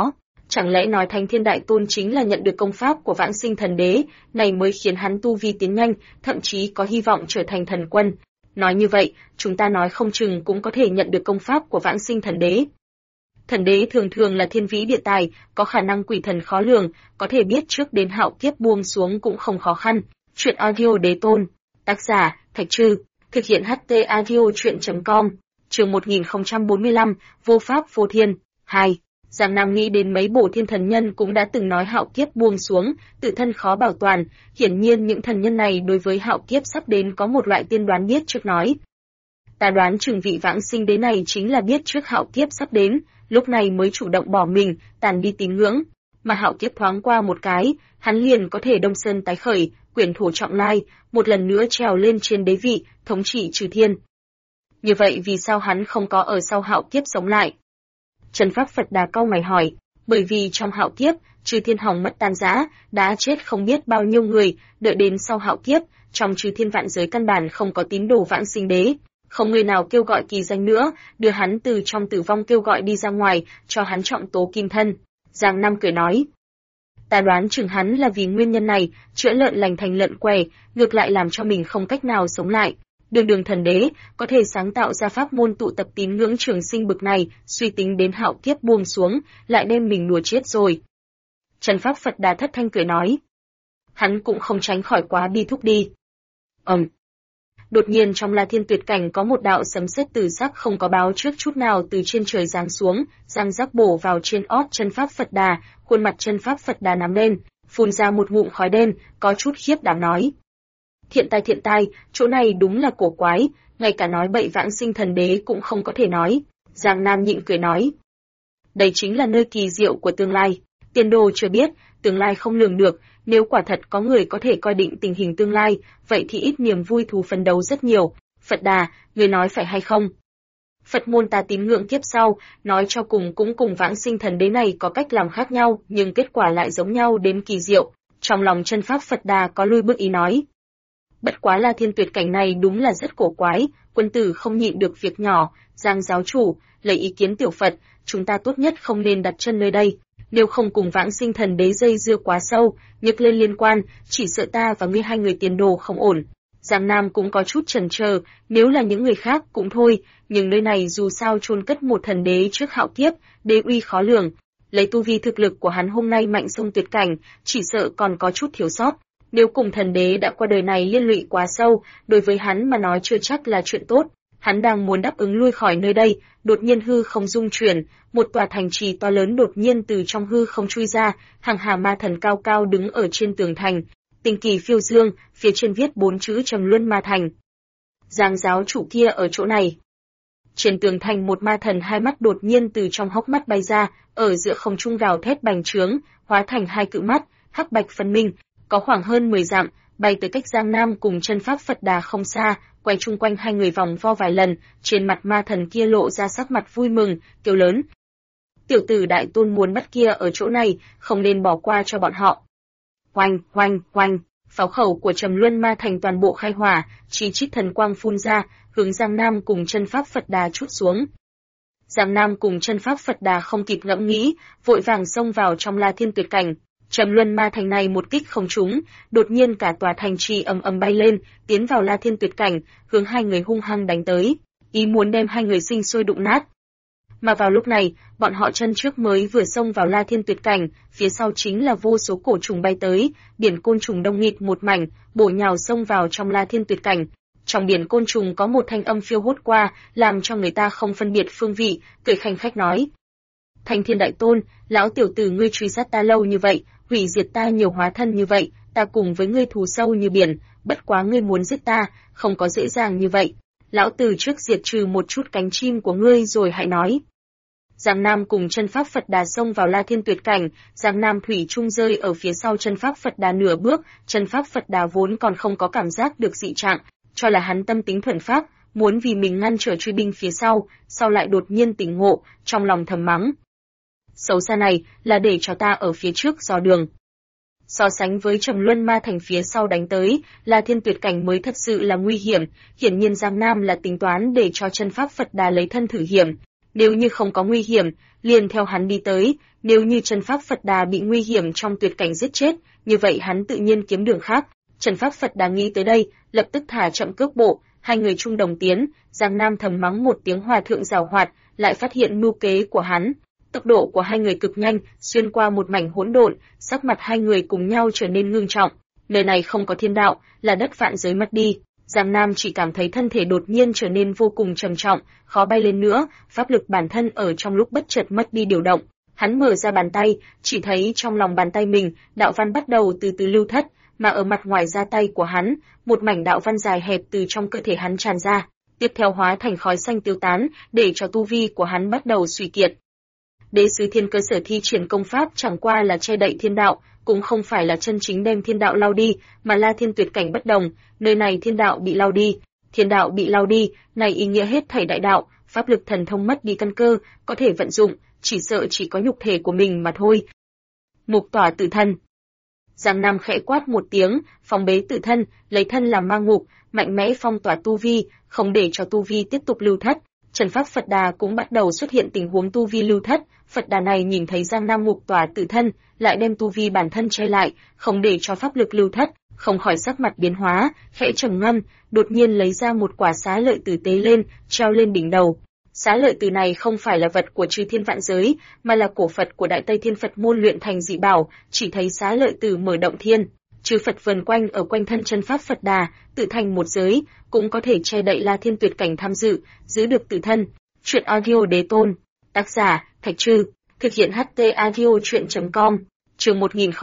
Chẳng lẽ nói Thánh Thiên Đại Tôn chính là nhận được công pháp của Vãng Sinh Thần Đế, này mới khiến hắn tu vi tiến nhanh, thậm chí có hy vọng trở thành thần quân. Nói như vậy, chúng ta nói không chừng cũng có thể nhận được công pháp của Vãng Sinh Thần Đế. Thần đế thường thường là thiên vĩ địa tài, có khả năng quỷ thần khó lường, có thể biết trước đến hạo kiếp buông xuống cũng không khó khăn. Chuyện audio đế tôn. Tác giả, Thạch Trư. Thực hiện HT audio chuyện.com. Chương 1045, Vô Pháp Vô Thiên. 2. Giang Nam nghĩ đến mấy bộ thiên thần nhân cũng đã từng nói hạo kiếp buông xuống, tự thân khó bảo toàn, hiển nhiên những thần nhân này đối với hạo kiếp sắp đến có một loại tiên đoán biết trước nói. Ta đoán chừng vị Vãng Sinh Đế này chính là biết trước hạo kiếp sắp đến, lúc này mới chủ động bỏ mình, tàn đi tín ngưỡng, mà hạo kiếp thoáng qua một cái, hắn liền có thể đông sơn tái khởi, quyển thổ trọng lai, một lần nữa trèo lên trên đế vị, thống trị trừ thiên. Như vậy vì sao hắn không có ở sau hạo kiếp sống lại? Trần Pháp Phật Đà cau mày hỏi, bởi vì trong hạo kiếp, trừ thiên hỏng mất tan rã, đã chết không biết bao nhiêu người, đợi đến sau hạo kiếp, trong trừ thiên vạn giới căn bản không có tín đồ Vãng Sinh Đế, không người nào kêu gọi kỳ danh nữa, đưa hắn từ trong tử vong kêu gọi đi ra ngoài, cho hắn trọng tố kim thân. Giang Nam cười nói, ta đoán chừng hắn là vì nguyên nhân này, chữa lợn lành thành lợn què, ngược lại làm cho mình không cách nào sống lại. Đường thần đế, có thể sáng tạo ra pháp môn tụ tập tín ngưỡng trường sinh bực này, suy tính đến hạo kiếp buông xuống, lại đem mình đùa chết rồi. Trần Pháp Phật Đà thất thanh cười nói, hắn cũng không tránh khỏi quá bi thúc đi. Đột nhiên trong La Thiên Tuyệt Cảnh có một đạo sấm sét từ sắc không có báo trước chút nào từ trên trời giáng xuống, răng rắc bổ vào trên ót Chân Pháp Phật Đà, khuôn mặt Chân Pháp Phật Đà nắm lên, phun ra một ngụm khói đen, có chút khiếp đảm nói. Thiện tai, chỗ này đúng là cổ quái, ngay cả nói bậy Vãng Sinh Thần Đế cũng không có thể nói. Giang Nam nhịn cười nói. Đây chính là nơi kỳ diệu của tương lai, tiền đồ chưa biết, tương lai không lường được, nếu quả thật có người có thể coi định tình hình tương lai, vậy thì ít niềm vui thú phấn đấu rất nhiều. Phật Đà, người nói phải hay không? Phật môn ta tín ngưỡng kiếp sau, nói cho cùng cũng cùng Vãng Sinh Thần Đế này có cách làm khác nhau, nhưng kết quả lại giống nhau đến kỳ diệu. Trong lòng Chân Pháp Phật Đà có lui bước ý nói. Bất quá La Thiên Tuyệt Cảnh này đúng là rất cổ quái, quân tử không nhịn được việc nhỏ, Giang giáo chủ, lấy ý kiến tiểu Phật, chúng ta tốt nhất không nên đặt chân nơi đây. Nếu không cùng Vãng Sinh Thần Đế dây dưa quá sâu, nhấc lên liên quan, chỉ sợ ta và ngươi hai người tiền đồ không ổn. Giang Nam cũng có chút chần chờ, nếu là những người khác cũng thôi, nhưng nơi này dù sao chôn cất một thần đế trước hạo kiếp, đế uy khó lường. Lấy tu vi thực lực của hắn hôm nay mạnh sông tuyệt cảnh, chỉ sợ còn có chút thiếu sót. Nếu cùng thần đế đã qua đời này liên lụy quá sâu, đối với hắn mà nói chưa chắc là chuyện tốt. Hắn đang muốn đáp ứng lui khỏi nơi đây, đột nhiên hư không rung chuyển, một tòa thành trì to lớn đột nhiên từ trong hư không chui ra, hàng hà ma thần cao cao đứng ở trên tường thành, tinh kỳ phiêu dương, phía trên viết 4 chữ Trầm Luân Ma Thành. Giang giáo chủ kia ở chỗ này. Trên tường thành một ma thần hai mắt đột nhiên từ trong hốc mắt bay ra, ở giữa không trung gào thét bành trướng, hóa thành hai cự mắt, hắc bạch phân minh, có khoảng hơn 10 dặm, bay tới cách Giang Nam cùng Chân Pháp Phật Đà không xa, quay chung quanh hai người vòng vo vài lần, trên mặt ma thần kia lộ ra sắc mặt vui mừng, kêu lớn. Tiểu tử Đại Tôn muốn bắt kia ở chỗ này, không nên bỏ qua cho bọn họ. Oanh, pháo khẩu của Trầm Luân Ma Thành toàn bộ khai hỏa, chi chít thần quang phun ra, hướng Giang Nam cùng Chân Pháp Phật Đà trút xuống. Giang Nam cùng Chân Pháp Phật Đà không kịp ngẫm nghĩ, vội vàng xông vào trong La Thiên Tuyệt Cảnh. Trầm Luân Ma Thành này một kích không trúng, đột nhiên cả tòa thành trì ầm ầm bay lên, tiến vào La Thiên Tuyệt Cảnh, hướng hai người hung hăng đánh tới, ý muốn đem hai người sinh sôi đụng nát. Mà vào lúc này, bọn họ chân trước mới vừa xông vào La Thiên Tuyệt Cảnh, phía sau chính là vô số cổ trùng bay tới, biển côn trùng đông nghịt một mảnh, bổ nhào xông vào trong La Thiên Tuyệt Cảnh. Trong biển côn trùng có một thanh âm phiêu hốt qua, làm cho người ta không phân biệt phương vị, cười khanh khách nói: Thanh Thiên Đại Tôn, lão tiểu tử ngươi truy sát ta lâu như vậy, hủy diệt ta nhiều hóa thân như vậy, ta cùng với ngươi thù sâu như biển, bất quá ngươi muốn giết ta, không có dễ dàng như vậy. Lão tử trước diệt trừ một chút cánh chim của ngươi rồi hãy nói. Giang Nam cùng Chân Pháp Phật Đà xông vào La Thiên Tuyệt Cảnh, Giang Nam thủy chung rơi ở phía sau Chân Pháp Phật Đà nửa bước, Chân Pháp Phật Đà vốn còn không có cảm giác được dị trạng, cho là hắn tâm tính thuần pháp, muốn vì mình ngăn trở truy binh phía sau lại đột nhiên tỉnh ngộ, trong lòng thầm mắng. Xấu xa này là để cho ta ở phía trước dò đường. So sánh với Trầm Luân Ma Thành phía sau đánh tới, La Thiên Tuyệt Cảnh mới thật sự là nguy hiểm, hiển nhiên Giang Nam là tính toán để cho Chân Pháp Phật Đà lấy thân thử hiểm. Nếu như không có nguy hiểm, liền theo hắn đi tới, nếu như chân pháp Phật Đà bị nguy hiểm trong tuyệt cảnh giết chết, như vậy hắn tự nhiên kiếm đường khác. Chân pháp Phật Đà nghĩ tới đây, lập tức thả chậm cước bộ, hai người chung đồng tiến, Giang Nam thầm mắng một tiếng hòa thượng giàu hoạt, lại phát hiện mưu kế của hắn. Tốc độ của hai người cực nhanh, xuyên qua một mảnh hỗn độn, sắc mặt hai người cùng nhau trở nên ngưng trọng. Nơi này không có thiên đạo, là đất vạn giới mất đi. Giang Nam chỉ cảm thấy thân thể đột nhiên trở nên vô cùng trầm trọng, khó bay lên nữa, pháp lực bản thân ở trong lúc bất chợt mất đi điều động. Hắn mở ra bàn tay, chỉ thấy trong lòng bàn tay mình, đạo văn bắt đầu từ từ lưu thất, mà ở mặt ngoài da tay của hắn, một mảnh đạo văn dài hẹp từ trong cơ thể hắn tràn ra, tiếp theo hóa thành khói xanh tiêu tán, để cho tu vi của hắn bắt đầu suy kiệt. Đế sứ thiên cơ sở thi triển công pháp chẳng qua là che đậy thiên đạo, cũng không phải là chân chính đem thiên đạo lao đi, mà La Thiên tuyệt cảnh bất đồng, nơi này thiên đạo bị lao đi. Thiên đạo bị lao đi, này ý nghĩa hết thảy đại đạo, pháp lực thần thông mất đi căn cơ, có thể vận dụng, chỉ sợ chỉ có nhục thể của mình mà thôi. Mục tỏa tự thân. Giang Nam khẽ quát một tiếng, phong bế tự thân, lấy thân làm ma ngục, mạnh mẽ phong tỏa tu vi, không để cho tu vi tiếp tục lưu thất. Trần pháp Phật Đà cũng bắt đầu xuất hiện tình huống tu vi lưu thất, Phật Đà này nhìn thấy Giang Nam ngục tỏa tự thân, lại đem tu vi bản thân che lại, không để cho pháp lực lưu thất, không khỏi sắc mặt biến hóa, khẽ trầm ngâm, đột nhiên lấy ra một quả xá lợi tử tế lên, treo lên đỉnh đầu. Xá lợi tử này không phải là vật của chư thiên vạn giới, mà là cổ Phật của Đại Tây Thiên Phật môn luyện thành dị bảo, chỉ thấy xá lợi tử mở động thiên, chư Phật vần quanh ở quanh thân chân pháp Phật Đà, tự thành một giới, cũng có thể che đậy La Thiên tuyệt cảnh tham dự, giữ được tự thân. Truyện audio đế tôn, tác giả Thạch Trư, thực hiện HT audio truyện.com. Chương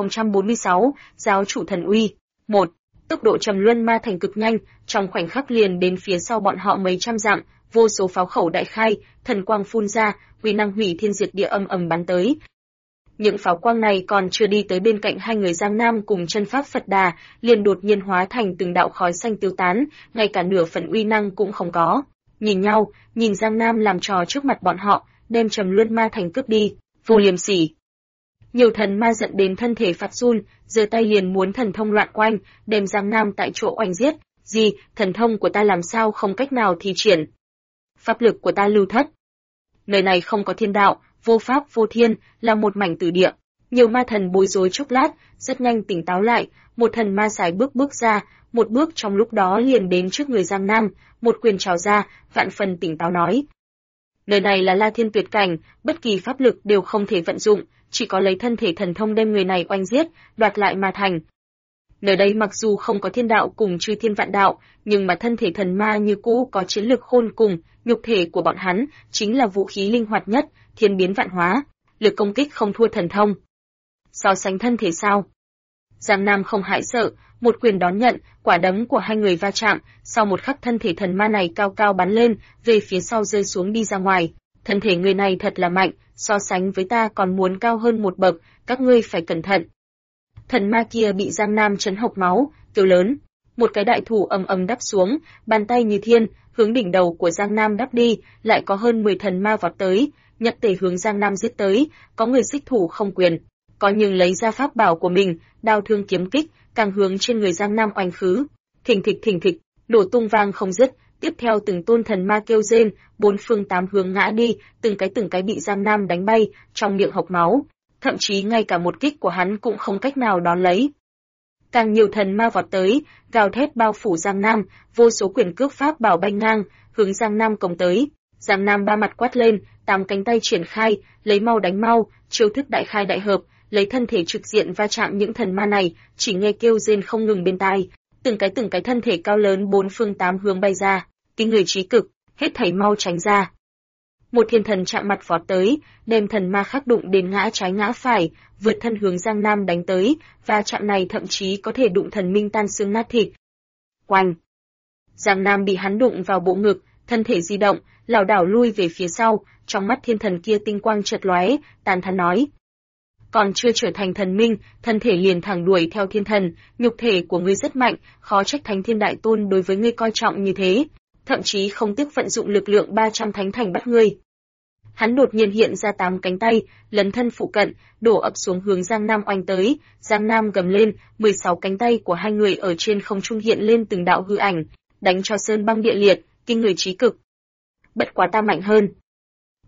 1046, giáo chủ thần uy. 1. Tốc độ Trầm Luân Ma Thành cực nhanh, trong khoảnh khắc liền đến phía sau bọn họ mấy trăm dặm, vô số pháo khẩu đại khai, thần quang phun ra, uy năng hủy thiên diệt địa ầm ầm bắn tới. Những pháo quang này còn chưa đi tới bên cạnh hai người Giang Nam cùng chân pháp Phật Đà, liền đột nhiên hóa thành từng đạo khói xanh tiêu tán, ngay cả nửa phần uy năng cũng không có. Nhìn nhau, nhìn Giang Nam làm trò trước mặt bọn họ, đem Trầm Luân Ma Thành cướp đi, vô liêm sỉ. Nhiều thần ma giận đến thân thể phát run, giơ tay liền muốn thần thông loạn oanh, đem Giang Nam tại chỗ oanh giết. Gì, thần thông của ta làm sao không cách nào thi triển? Pháp lực của ta lưu thất. Nơi này không có thiên đạo, vô pháp vô thiên, là một mảnh tử địa. Nhiều ma thần bối rối chốc lát, rất nhanh tỉnh táo lại, một thần ma sải bước ra, một bước trong lúc đó liền đến trước người Giang Nam, một quyền trào ra, vạn phần tỉnh táo nói. Nơi này là La Thiên tuyệt cảnh, bất kỳ pháp lực đều không thể vận dụng, chỉ có lấy thân thể thần thông đem người này oanh giết, đoạt lại ma thành. Nơi đây mặc dù không có thiên đạo cùng chư thiên vạn đạo, nhưng mà thân thể thần ma như cũ có chiến lực khôn cùng, nhục thể của bọn hắn chính là vũ khí linh hoạt nhất, thiên biến vạn hóa, lực công kích không thua thần thông. So sánh thân thể sao? Giang Nam không hãi sợ, một quyền đón nhận, quả đấm của hai người va chạm, sau một khắc thân thể thần ma này cao cao bắn lên, về phía sau rơi xuống đi ra ngoài. Thân thể người này thật là mạnh, so sánh với ta còn muốn cao hơn một bậc, các ngươi phải cẩn thận. Thần ma kia bị Giang Nam chấn hộc máu, kêu lớn. Một cái đại thủ ầm ầm đắp xuống, bàn tay như thiên, hướng đỉnh đầu của Giang Nam đắp đi, lại có hơn 10 thần ma vọt tới, nhặt tề hướng Giang Nam giết tới, có người xích thủ không quyền, có nhưng lấy ra pháp bảo của mình, đao thương kiếm kích, càng hướng trên người Giang Nam oanh khứ. Thình thịch, nổ tung vang không dứt, tiếp theo từng tôn thần ma kêu rên, bốn phương tám hướng ngã đi, từng cái bị Giang Nam đánh bay, trong miệng hộc máu, thậm chí ngay cả một kích của hắn cũng không cách nào đón lấy. Càng nhiều thần ma vọt tới, gào thét bao phủ Giang Nam, vô số quyền cước pháp bảo bay ngang, hướng Giang Nam công tới. Giang Nam ba mặt quát lên, 8 cánh tay triển khai, lấy mau đánh mau, chiêu thức đại khai đại hợp, lấy thân thể trực diện va chạm những thần ma này, chỉ nghe kêu rên không ngừng bên tai. Từng cái thân thể cao lớn bốn phương tám hướng bay ra, kinh người trí cực, hết thảy mau tránh ra. Một thiên thần chạm mặt vọt tới, đem thần ma khác đụng đến ngã trái ngã phải, vượt thân hướng Giang Nam đánh tới, và chạm này thậm chí có thể đụng thần minh tan xương nát thịt. Oanh! Giang Nam bị hắn đụng vào bộ ngực, thân thể di động, lảo đảo lui về phía sau, trong mắt thiên thần kia tinh quang chợt lóe, tàn thán nói. Còn chưa trở thành thần minh, thân thể liền thẳng đuổi theo thiên thần, nhục thể của ngươi rất mạnh, khó trách Thánh Thiên Đại Tôn đối với ngươi coi trọng như thế, thậm chí không tiếc vận dụng lực lượng 300 thánh thành bắt ngươi. Hắn đột nhiên hiện ra 8 cánh tay, lấn thân phụ cận, đổ ập xuống hướng Giang Nam oanh tới, Giang Nam gầm lên, 16 cánh tay của hai người ở trên không trung hiện lên từng đạo hư ảnh, đánh cho sơn băng địa liệt, kinh người trí cực. Bất quá ta mạnh hơn.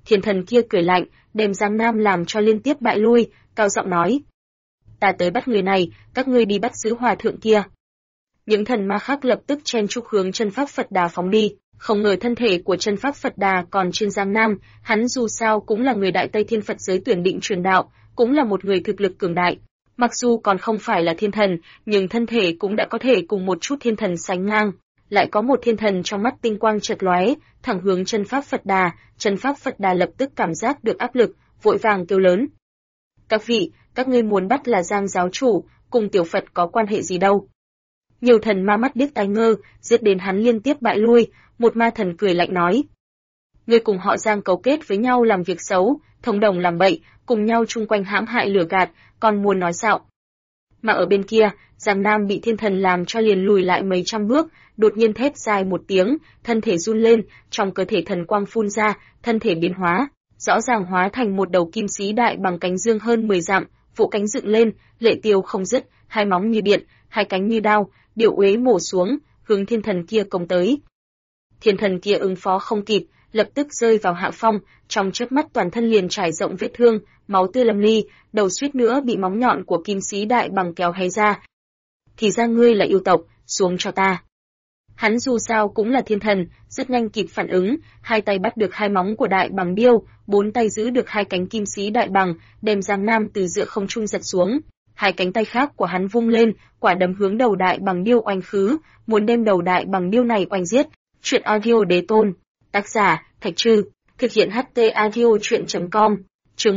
Thiên thần kia cười lạnh, đem Giang Nam làm cho liên tiếp bại lui, cao giọng nói: "Ta tới bắt người này, các ngươi đi bắt giữ hòa thượng kia." Những thần ma khác lập tức chen chúc hướng chân pháp Phật Đà phóng đi, không ngờ thân thể của chân pháp Phật Đà còn trên Giang Nam, hắn dù sao cũng là người Đại Tây Thiên Phật giới tuyển định truyền đạo, cũng là một người thực lực cường đại. Mặc dù còn không phải là thiên thần, nhưng thân thể cũng đã có thể cùng một chút thiên thần sánh ngang. Lại có một thiên thần trong mắt tinh quang chợt lóe, thẳng hướng chân pháp Phật Đà, chân pháp Phật Đà lập tức cảm giác được áp lực, vội vàng kêu lớn: "Các vị, các ngươi muốn bắt là Giang giáo chủ, cùng tiểu Phật có quan hệ gì đâu?" Nhiều thần ma mắt điếc tai ngơ, giết đến hắn liên tiếp bại lui, một ma thần cười lạnh nói: "Ngươi cùng họ Giang cấu kết với nhau làm việc xấu, thông đồng làm bậy, cùng nhau chung quanh hãm hại lừa gạt, còn muốn nói xạo." Mà ở bên kia, Giang Nam bị thiên thần làm cho liền lùi lại mấy trăm bước, đột nhiên thét dài một tiếng, thân thể run lên, trong cơ thể thần quang phun ra, thân thể biến hóa, rõ ràng hóa thành một đầu kim sĩ đại bằng cánh dương hơn 10 dặm, vỗ cánh dựng lên, lệ tiêu không dứt, hai móng như điện, hai cánh như đao, điệu uế mổ xuống, hướng thiên thần kia công tới. Thiên thần kia ứng phó không kịp, lập tức rơi vào hạ phong, trong chớp mắt toàn thân liền trải rộng vết thương, máu tươi lâm ly, đầu suýt nữa bị móng nhọn của kim sĩ đại bằng kéo hé ra. "Thì ra ngươi là yêu tộc, xuống cho ta." Hắn dù sao cũng là thiên thần, rất nhanh kịp phản ứng, hai tay bắt được hai móng của đại bằng điêu, bốn tay giữ được hai cánh kim sĩ đại bằng, đem Giang Nam từ giữa không trung giật xuống. Hai cánh tay khác của hắn vung lên, quả đấm hướng đầu đại bằng điêu oanh khứ, muốn đem đầu đại bằng điêu này oanh giết. Truyện audio đế tôn. Tác giả: Thạch Trư. Thực hiện HT audio truyện.com. Chương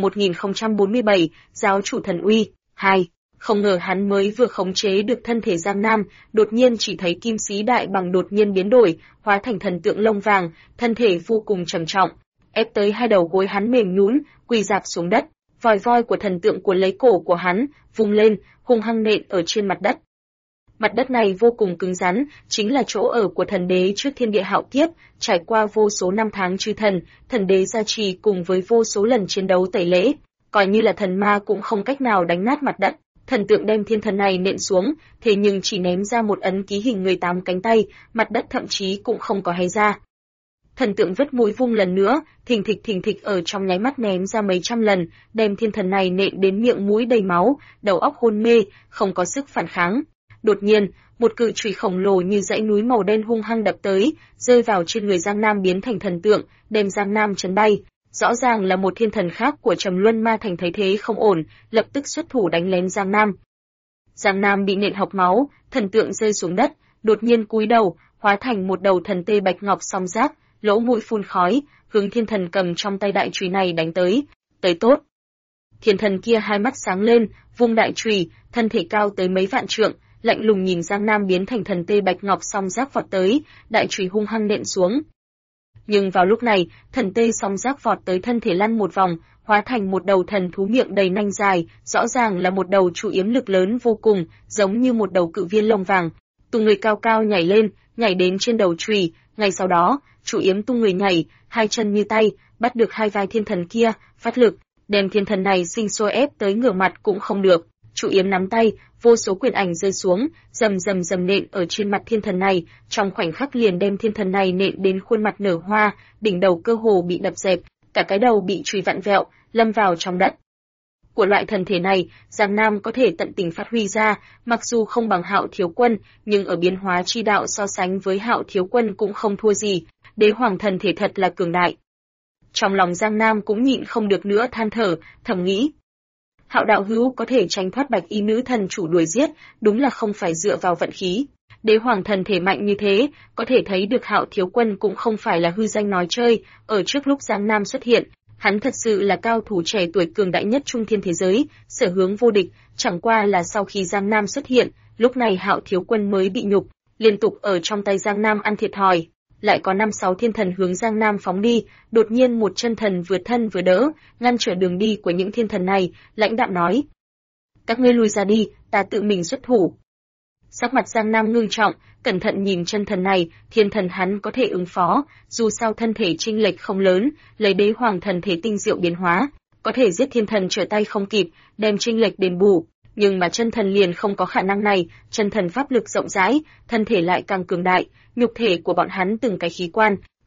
1047, giáo chủ thần uy 2. Không ngờ hắn mới vừa khống chế được thân thể Giang Nam, đột nhiên chỉ thấy kim sĩ đại bằng đột nhiên biến đổi, hóa thành thần tượng lông vàng, thân thể vô cùng trầm trọng, ép tới hai đầu gối hắn mềm nhũn, quỳ rạp xuống đất. Vòi voi của thần tượng cuốn lấy cổ của hắn, vung lên, hung hăng nện ở trên mặt đất. Mặt đất này vô cùng cứng rắn, chính là chỗ ở của thần đế trước thiên địa hạo kiếp, trải qua vô số năm tháng chư thần, thần đế gia trì cùng với vô số lần chiến đấu tẩy lễ, coi như là thần ma cũng không cách nào đánh nát mặt đất. Thần tượng đem thiên thần này nện xuống, thế nhưng chỉ ném ra một ấn ký hình người 8 cánh tay, mặt đất thậm chí cũng không có hé ra. Thần tượng vứt mũi vung lần nữa, thình thịch ở trong nháy mắt ném ra mấy trăm lần, đem thiên thần này nện đến miệng mũi đầy máu, đầu óc hôn mê, không có sức phản kháng. Đột nhiên, một cự chùy khổng lồ như dãy núi màu đen hung hăng đập tới, rơi vào trên người Giang Nam biến thành thần tượng, đem Giang Nam chấn bay. Rõ ràng là một thiên thần khác của Trầm Luân Ma Thành thấy thế không ổn, lập tức xuất thủ đánh lén Giang Nam. Giang Nam bị nện hộc máu, thần tượng rơi xuống đất, đột nhiên cúi đầu, hóa thành một đầu thần tê bạch ngọc song giác, lỗ mũi phun khói, hướng thiên thần cầm trong tay đại chùy này đánh tới. Tới tốt. Thiên thần kia hai mắt sáng lên, vung đại chùy, thân thể cao tới mấy vạn trượng, lạnh lùng nhìn Giang Nam biến thành thần tê bạch ngọc song giác vọt tới, đại chùy hung hăng nện xuống. Nhưng vào lúc này, thần tê song giác vọt tới thân thể lăn một vòng, hóa thành một đầu thần thú miệng đầy nanh dài, rõ ràng là một đầu trụ yếm lực lớn vô cùng, giống như một đầu cự viên lông vàng. Tung người cao cao nhảy lên, nhảy đến trên đầu chùy, ngay sau đó, trụ yếm tung người nhảy, hai chân như tay, bắt được hai vai thiên thần kia, phát lực, đem thiên thần này sinh sôi ép tới ngửa mặt cũng không được. Trụ yếm nắm tay, vô số quyền ảnh rơi xuống, rầm nện ở trên mặt thiên thần này, trong khoảnh khắc liền đem thiên thần này nện đến khuôn mặt nở hoa, đỉnh đầu cơ hồ bị đập dẹp, cả cái đầu bị chùy vặn vẹo, lâm vào trong đất. Của loại thần thể này, Giang Nam có thể tận tình phát huy ra, mặc dù không bằng Hạo Thiếu Quân, nhưng ở biến hóa chi đạo so sánh với Hạo Thiếu Quân cũng không thua gì, đế hoàng thần thể thật là cường đại. Trong lòng Giang Nam cũng nhịn không được nữa than thở, thầm nghĩ. Hạo đạo hữu có thể tránh thoát bạch y nữ thần chủ đuổi giết, đúng là không phải dựa vào vận khí. Đế hoàng thần thể mạnh như thế, có thể thấy được Hạo Thiếu Quân cũng không phải là hư danh nói chơi, ở trước lúc Giang Nam xuất hiện, hắn thật sự là cao thủ trẻ tuổi cường đại nhất trung thiên thế giới, sở hướng vô địch, chẳng qua là sau khi Giang Nam xuất hiện, lúc này Hạo Thiếu Quân mới bị nhục, liên tục ở trong tay Giang Nam ăn thiệt thòi. Lại có 5-6 thiên thần hướng Giang Nam phóng đi, đột nhiên một chân thần vừa thân vừa đỡ, ngăn trở đường đi của những thiên thần này, lãnh đạm nói: "Các ngươi lui ra đi, ta tự mình xuất thủ." Sắc mặt Giang Nam ngưng trọng, cẩn thận nhìn chân thần này, thiên thần hắn có thể ứng phó, dù sao thân thể chênh lệch không lớn, lấy đế hoàng thần thể tinh diệu biến hóa, có thể giết thiên thần trở tay không kịp, đem chênh lệch đền bù. Nhưng mà chân thần liền không có khả năng này, chân thần pháp lực rộng rãi, thân thể lại càng cường đại, nhục thể của bọn hắn từng cái khí quan,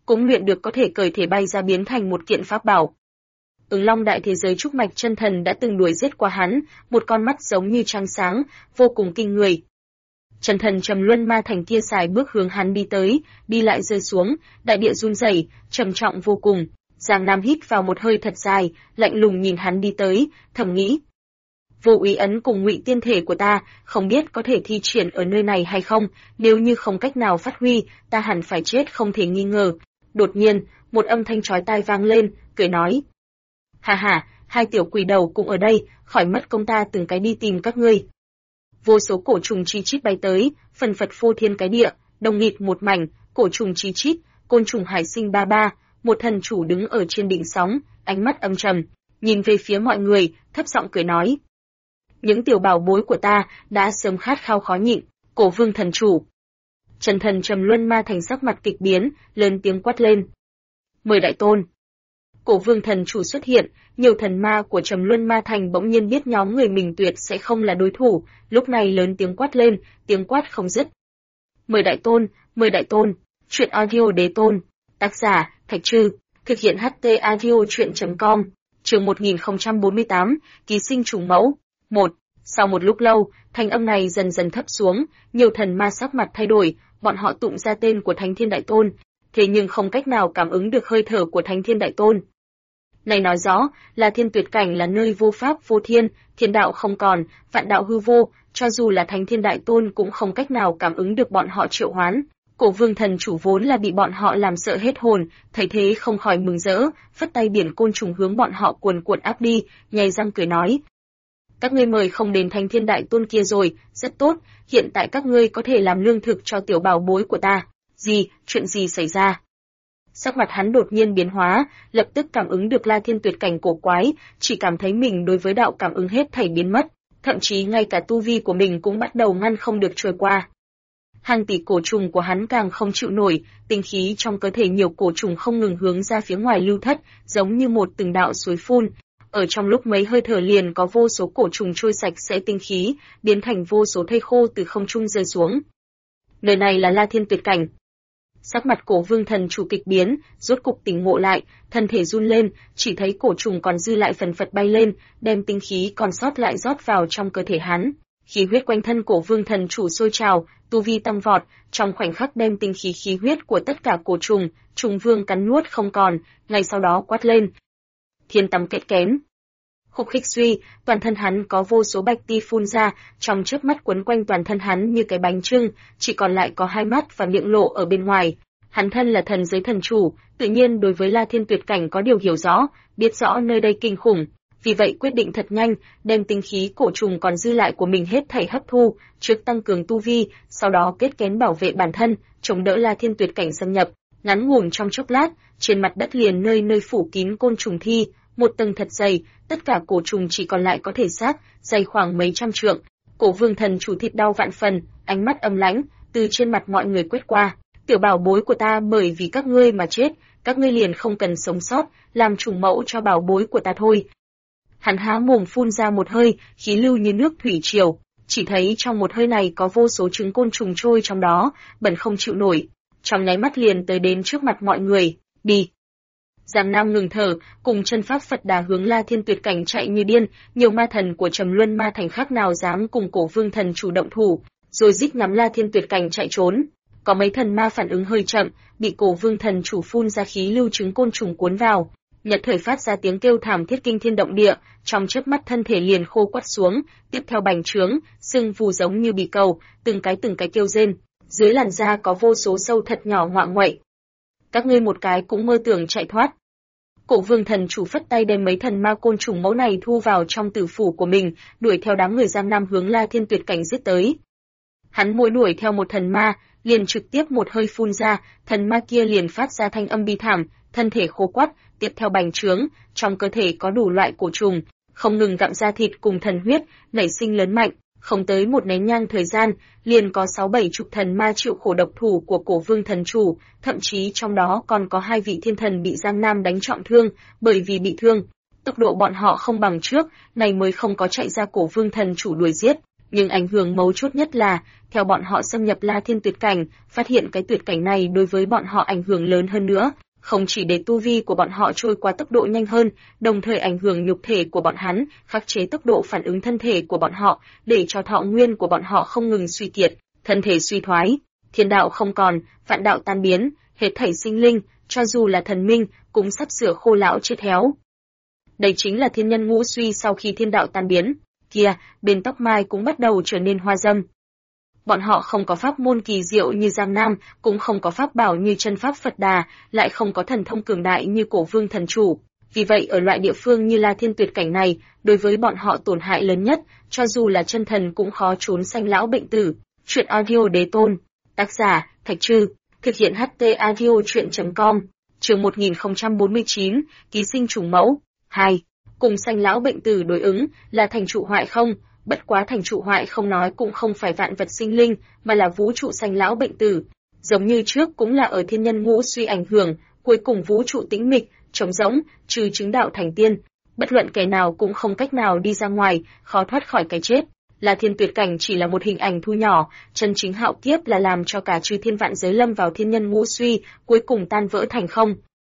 cũng luyện được có thể cởi thể bay ra biến thành một kiện pháp bảo. Ứng Long đại thế giới trúc mạch chân thần đã từng đuổi giết qua hắn, một con mắt giống như trăng sáng, vô cùng kinh người. Chân thần Trầm Luân Ma Thành kia xài bước hướng hắn đi tới, đi lại rơi xuống, đại địa run rẩy, trầm trọng vô cùng. Giang Nam hít vào một hơi thật dài, lạnh lùng nhìn hắn đi tới, thầm nghĩ: Vô Úy ấn cùng Ngụy tiên thể của ta, không biết có thể thi triển ở nơi này hay không, nếu như không cách nào phát huy, ta hẳn phải chết không thể nghi ngờ. Đột nhiên, một âm thanh chói tai vang lên, cười nói: "Ha ha, hai tiểu quỷ đầu cũng ở đây, khỏi mất công ta từng cái đi tìm các ngươi." Vô số cổ trùng chi chít bay tới, phần phật phô thiên cái địa, đông nghịt một mảnh, cổ trùng chi chít, côn trùng hải sinh ba ba, một thần chủ đứng ở trên đỉnh sóng, ánh mắt âm trầm, nhìn về phía mọi người, thấp giọng cười nói: "Những tiểu bảo bối của ta đã sớm khát khao khó nhịn, Cổ Vương thần chủ." Chân thần Trầm Luân Ma Thành sắc mặt kịch biến, lớn tiếng quát lên: "Mời đại tôn." Cổ Vương thần chủ xuất hiện, nhiều thần ma của Trầm Luân Ma Thành bỗng nhiên biết nhóm người mình tuyệt sẽ không là đối thủ, lúc này lớn tiếng quát lên, tiếng quát không dứt. Mời đại tôn, mời đại tôn. Truyện audio đế tôn. Tác giả: Thạch Trư. Thực hiện HT audio truyện.com. Chương 1048, ký sinh trùng mẫu. 1. Sau một lúc lâu, thanh âm này dần dần thấp xuống, nhiều thần ma sắc mặt thay đổi, bọn họ tụng ra tên của Thánh Thiên Đại Tôn, thế nhưng không cách nào cảm ứng được hơi thở của Thánh Thiên Đại Tôn. Này nói rõ, là Thiên Tuyệt Cảnh là nơi vô pháp vô thiên, thiên đạo không còn, vạn đạo hư vô, cho dù là Thánh Thiên Đại Tôn cũng không cách nào cảm ứng được bọn họ triệu hoán. Cổ Vương thần chủ vốn là bị bọn họ làm sợ hết hồn, thấy thế không khỏi mừng rỡ, phất tay biển côn trùng hướng bọn họ cuồn cuộn áp đi, nhai răng cười nói: "Các ngươi mời không đến Thánh Thiên Đại Tôn kia rồi, rất tốt, hiện tại các ngươi có thể làm lương thực cho tiểu bảo bối của ta." "Gì, chuyện gì xảy ra?" Sắc mặt hắn đột nhiên biến hóa, lập tức cảm ứng được La Thiên Tuyệt Cảnh cổ quái, chỉ cảm thấy mình đối với đạo cảm ứng hết thảy biến mất, thậm chí ngay cả tu vi của mình cũng bắt đầu ngăn không được trôi qua. Hàng tỷ cổ trùng của hắn càng không chịu nổi, tinh khí trong cơ thể nhiều cổ trùng không ngừng hướng ra phía ngoài lưu thất, giống như một từng đạo suối phun. Ở trong lúc mấy hơi thở liền có vô số cổ trùng trôi sạch sẽ tinh khí, biến thành vô số thây khô từ không trung rơi xuống. Nơi này là La Thiên Tuyệt Cảnh. Sắc mặt Cổ Vương thần chủ kịch biến, rốt cục tỉnh ngộ lại, thân thể run lên, chỉ thấy cổ trùng còn dư lại phần phật bay lên, đem tinh khí còn sót lại rót vào trong cơ thể hắn. Khí huyết quanh thân Cổ Vương thần chủ sôi trào, tu vi tăng vọt, trong khoảnh khắc đem tinh khí huyết của tất cả cổ trùng, trùng vương cắn nuốt không còn, ngay sau đó quát lên: "Thiên tầm kết kém!" Khúc khích suy, toàn thân hắn có vô số bạch ti phun ra, trong chớp mắt quấn quanh toàn thân hắn như cái bánh chưng, chỉ còn lại có hai mắt và miệng lộ ở bên ngoài. Hắn thân là thần giới thần chủ, tự nhiên đối với La Thiên Tuyệt Cảnh có điều hiểu rõ, biết rõ nơi đây kinh khủng, vì vậy quyết định thật nhanh, đem tinh khí cổ trùng còn dư lại của mình hết thảy hấp thu, trước tăng cường tu vi, sau đó kết kén bảo vệ bản thân, chống đỡ La Thiên Tuyệt Cảnh xâm nhập. Ngắn ngủn trong chốc lát, trên mặt đất liền nơi nơi phủ kín côn trùng thi, một tầng thật dày, tất cả cổ trùng chỉ còn lại có thể xác, dày khoảng mấy trăm trượng. Cổ Vương thần chủ thịt đau vạn phần, ánh mắt âm lãnh, từ trên mặt mọi người quét qua. "Tiểu bảo bối của ta bởi vì các ngươi mà chết, các ngươi liền không cần sống sót, làm trùng mẫu cho bảo bối của ta thôi." Hắn há mồm phun ra một hơi, khí lưu như nước thủy triều, chỉ thấy trong một hơi này có vô số trứng côn trùng trôi trong đó, bẩn không chịu nổi, trong nháy mắt liền tới đến trước mặt mọi người. "Đi!" Giang Nam ngừng thở, cùng chân pháp Phật Đà hướng La Thiên Tuyệt Cảnh chạy như điên, nhiều ma thần của Trầm Luân Ma Thành khác nào dám cùng Cổ Vương thần chủ động thủ, rồi rít ngắm La Thiên Tuyệt Cảnh chạy trốn. Có mấy thần ma phản ứng hơi chậm, bị Cổ Vương thần chủ phun ra khí lưu trứng côn trùng cuốn vào, Nhật thời phát ra tiếng kêu thảm thiết kinh thiên động địa, trong chớp mắt thân thể liền khô quắt xuống, tiếp theo bành trướng, sưng phù giống như bì cầu, từng cái kêu rên, dưới làn da có vô số sâu thật nhỏ ngoạ ngoậy. "Các ngươi một cái cũng mơ tưởng chạy thoát." Cổ Vương thần chủ phất tay đem mấy thần ma côn trùng mẫu này thu vào trong tử phủ của mình, đuổi theo đám người Giang Nam hướng La Thiên Tuyệt Cảnh giết tới. Hắn mỗi đuổi theo một thần ma, liền trực tiếp một hơi phun ra, thần ma kia liền phát ra thanh âm bi thảm, thân thể khô quắt, tiếp theo bành trướng, trong cơ thể có đủ loại cổ trùng, không ngừng gặm ra thịt cùng thần huyết, nảy sinh lớn mạnh. Không tới một nén nhang thời gian, liền có 6-7 chục thần ma chịu khổ độc thủ của Cổ Vương thần chủ, thậm chí trong đó còn có 2 vị thiên thần bị Giang Nam đánh trọng thương, bởi vì bị thương, tốc độ bọn họ không bằng trước, này mới không có chạy ra Cổ Vương thần chủ đuổi giết. Nhưng ảnh hưởng mấu chốt nhất là, theo bọn họ xâm nhập La Thiên tuyệt cảnh, phát hiện cái tuyệt cảnh này đối với bọn họ ảnh hưởng lớn hơn nữa, không chỉ để tu vi của bọn họ trôi qua tốc độ nhanh hơn, đồng thời ảnh hưởng nhục thể của bọn hắn, khắc chế tốc độ phản ứng thân thể của bọn họ, để cho thọ nguyên của bọn họ không ngừng suy kiệt, thân thể suy thoái, thiên đạo không còn, vạn đạo tan biến, hết thảy sinh linh, cho dù là thần minh, cũng sắp sửa khô lão chết héo. Đây chính là thiên nhân ngũ suy sau khi thiên đạo tan biến. Kìa, bên tóc mai cũng bắt đầu trở nên hoa dâm. Bọn họ không có pháp môn kỳ diệu như Giang Nam, cũng không có pháp bảo như chân pháp Phật Đà, lại không có thần thông cường đại như Cổ Vương thần chủ. Vì vậy ở loại địa phương như La Thiên tuyệt cảnh này, đối với bọn họ tổn hại lớn nhất, cho dù là chân thần cũng khó trốn sanh lão bệnh tử. Truyện audio đế tôn. Tác giả, Thạch Trư. Thực hiện HT audio truyện.com. Chương 1049, ký sinh trùng mẫu. 2. Cùng sanh lão bệnh tử đối ứng là thành trụ hoại không, bất quá thành trụ hoại không nói cũng không phải vạn vật sinh linh, mà là vũ trụ sanh lão bệnh tử. Giống như trước cũng là ở thiên nhân ngũ suy ảnh hưởng, cuối cùng vũ trụ tĩnh mịch, trống rỗng, trừ chứng đạo thành tiên, bất luận kẻ nào cũng không cách nào đi ra ngoài, khó thoát khỏi cái chết. La Thiên tuyệt cảnh chỉ là một hình ảnh thu nhỏ, chân chính hạo kiếp là làm cho cả chư thiên vạn giới lâm vào thiên nhân ngũ suy, cuối cùng tan vỡ thành không.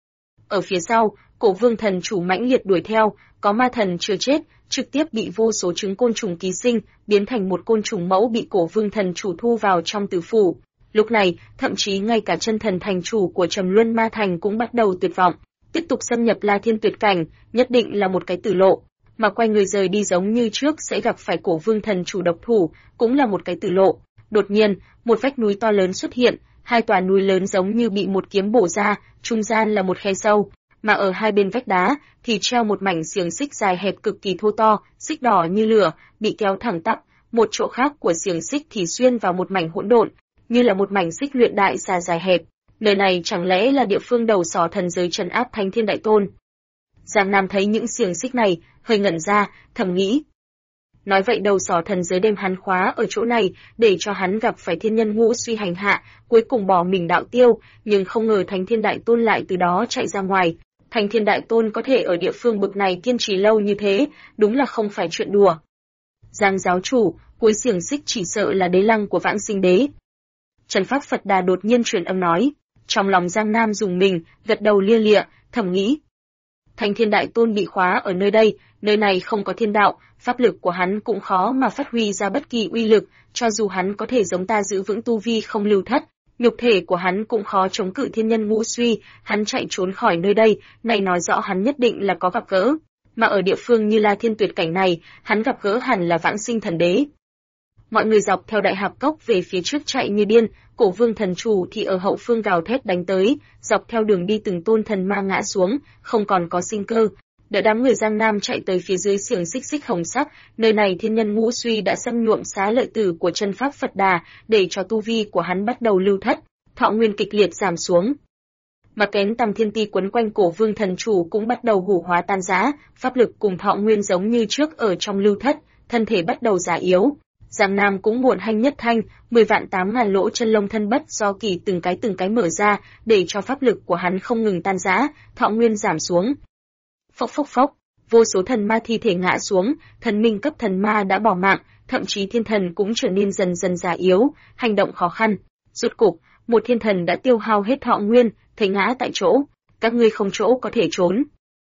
Ở phía sau, Cổ Vương thần chủ mãnh liệt đuổi theo, có ma thần chưa chết, trực tiếp bị vô số trứng côn trùng ký sinh, biến thành một côn trùng mẫu bị Cổ Vương thần chủ thu vào trong tử phủ. Lúc này, thậm chí ngay cả chân thần thành chủ của Trầm Luân Ma Thành cũng bắt đầu tuyệt vọng, tiếp tục xâm nhập La Thiên tuyệt cảnh, nhất định là một cái tử lộ, mà quay người rời đi giống như trước sẽ gặp phải Cổ Vương thần chủ độc thủ, cũng là một cái tử lộ. Đột nhiên, một vách núi to lớn xuất hiện, hai tòa núi lớn giống như bị một kiếm bổ ra, trung gian là một khe sâu, mà ở hai bên vách đá thì treo một mảnh xiềng xích dài hẹp cực kỳ thô to, xích đỏ như lửa, bị kéo thẳng tắp, một chỗ khác của xiềng xích thì xuyên vào một mảnh hỗn độn, như là một mảnh xích luyện đại xà dài hẹp. Nơi này chẳng lẽ là địa phương đầu sỏ thần giới trấn áp Thánh Thiên Đại Tôn? Giang Nam thấy những xiềng xích này, hơi ngẩn ra, thầm nghĩ. Nói vậy đầu sỏ thần giới đem hắn khóa ở chỗ này, để cho hắn gặp phải thiên nhân ngũ suy hành hạ, cuối cùng bỏ mình đạo tiêu, nhưng không ngờ Thánh Thiên Đại Tôn lại từ đó chạy ra ngoài. Thánh Thiên Đại Tôn có thể ở địa phương bực này kiên trì lâu như thế, đúng là không phải chuyện đùa. Giang giáo chủ, cuối xiềng xích chỉ sợ là đế lăng của Vãng Sinh Đế. Trần Pháp Phật Đà đột nhiên truyền âm nói, trong lòng Giang Nam dùng mình, gật đầu lia lịa, thầm nghĩ. Thánh Thiên Đại Tôn bị khóa ở nơi này không có thiên đạo, pháp lực của hắn cũng khó mà phát huy ra bất kỳ uy lực, cho dù hắn có thể giống ta giữ vững tu vi không lưu thất, nhục thể của hắn cũng khó chống cự thiên nhân ngũ suy, hắn chạy trốn khỏi nơi đây, này nói rõ hắn nhất định là có gặp gỡ, mà ở địa phương như La Thiên tuyệt cảnh này, hắn gặp gỡ hẳn là Vãng Sinh Thần Đế. Mọi người dọc theo đại hạp cốc về phía trước chạy như điên, Cổ Vương thần chủ thì ở hậu phương gào thét đánh tới, dọc theo đường đi từng tôn thần ma ngã xuống, không còn có sinh cơ. Đợi đám người Giang Nam chạy tới phía dưới xiềng xích xích hồng sắc, nơi này thiên nhân ngũ suy đã xâm nhuộm xá lợi tử của chân pháp Phật Đà, để cho tu vi của hắn bắt đầu lưu thất, thọ nguyên kịch liệt giảm xuống. Mà kén tầm thiên ti quấn quanh Cổ Vương thần chủ cũng bắt đầu hủ hóa tan rã, pháp lực cùng thọ nguyên giống như trước ở trong lưu thất, thân thể bắt đầu già yếu. Giang Nam cũng muộn hanh nhất thanh, 10 vạn 8 ngàn lỗ chân lông thân bất do kỳ từng cái mở ra, để cho pháp lực của hắn không ngừng tan rã, thọ nguyên giảm xuống. Phốc phốc phốc, vô số thần ma thi thể ngã xuống, thần minh cấp thần ma đã bỏ mạng, thậm chí thiên thần cũng trở nên dần dần già yếu, hành động khó khăn. Rốt cục, một thiên thần đã tiêu hao hết thọ nguyên, thấy ngã tại chỗ, các ngươi không chỗ có thể trốn.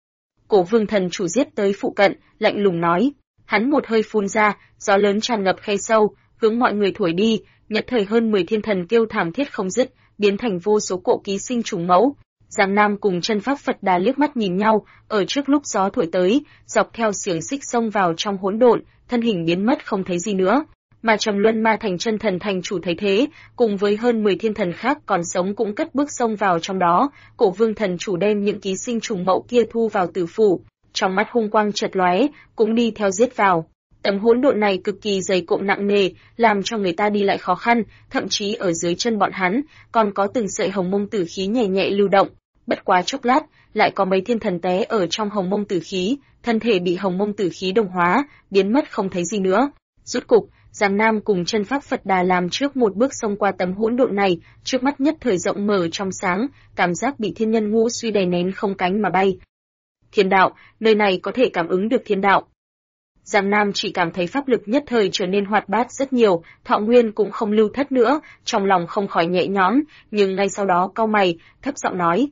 Cổ Vương thần chủ giết tới phụ cận, lạnh lùng nói. Hắn một hơi phun ra, gió lớn tràn ngập khe sâu, hướng mọi người thổi đi, nhất thời hơn 10 thiên thần kêu thảm thiết không dứt, biến thành vô số cỗ ký sinh trùng mẫu. Giang Nam cùng chân pháp Phật Đà liếc mắt nhìn nhau, ở trước lúc gió thổi tới, dọc theo xiềng xích xông vào trong hỗn độn, thân hình biến mất không thấy gì nữa. Mà Trầm Luân Ma Thành chân thần thành chủ thấy thế, cùng với hơn 10 thiên thần khác còn sống cũng cất bước xông vào trong đó, Cổ Vương thần chủ đem những ký sinh trùng mẫu kia thu vào tử phủ. Trong mắt hung quang chợt lóe, cũng đi theo giết vào. Tấm hỗn độn này cực kỳ dày cộm nặng nề, làm cho người ta đi lại khó khăn, thậm chí ở dưới chân bọn hắn còn có từng sợi hồng mông tử khí nhẹ nhẹ lưu động. Bất quá chốc lát, lại có mấy thiên thần té ở trong hồng mông tử khí, thân thể bị hồng mông tử khí đồng hóa, biến mất không thấy gì nữa. Rốt cục, Giang Nam cùng chân pháp Phật Đà làm trước một bước xông qua tấm hỗn độn này, trước mắt nhất thời rộng mở trong sáng, cảm giác bị thiên nhân ngũ suy đè nén không cánh mà bay. Thiên đạo, nơi này có thể cảm ứng được thiên đạo. Giang Nam chỉ cảm thấy pháp lực nhất thời trở nên hoạt bát rất nhiều, thọ nguyên cũng không lưu thất nữa, trong lòng không khỏi nhẹ nhõm, nhưng ngay sau đó cau mày, thấp giọng nói: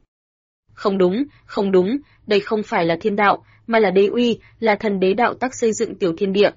không đúng, đây không phải là thiên đạo, mà là đế uy, là thần đế đạo tắc xây dựng tiểu thiên địa.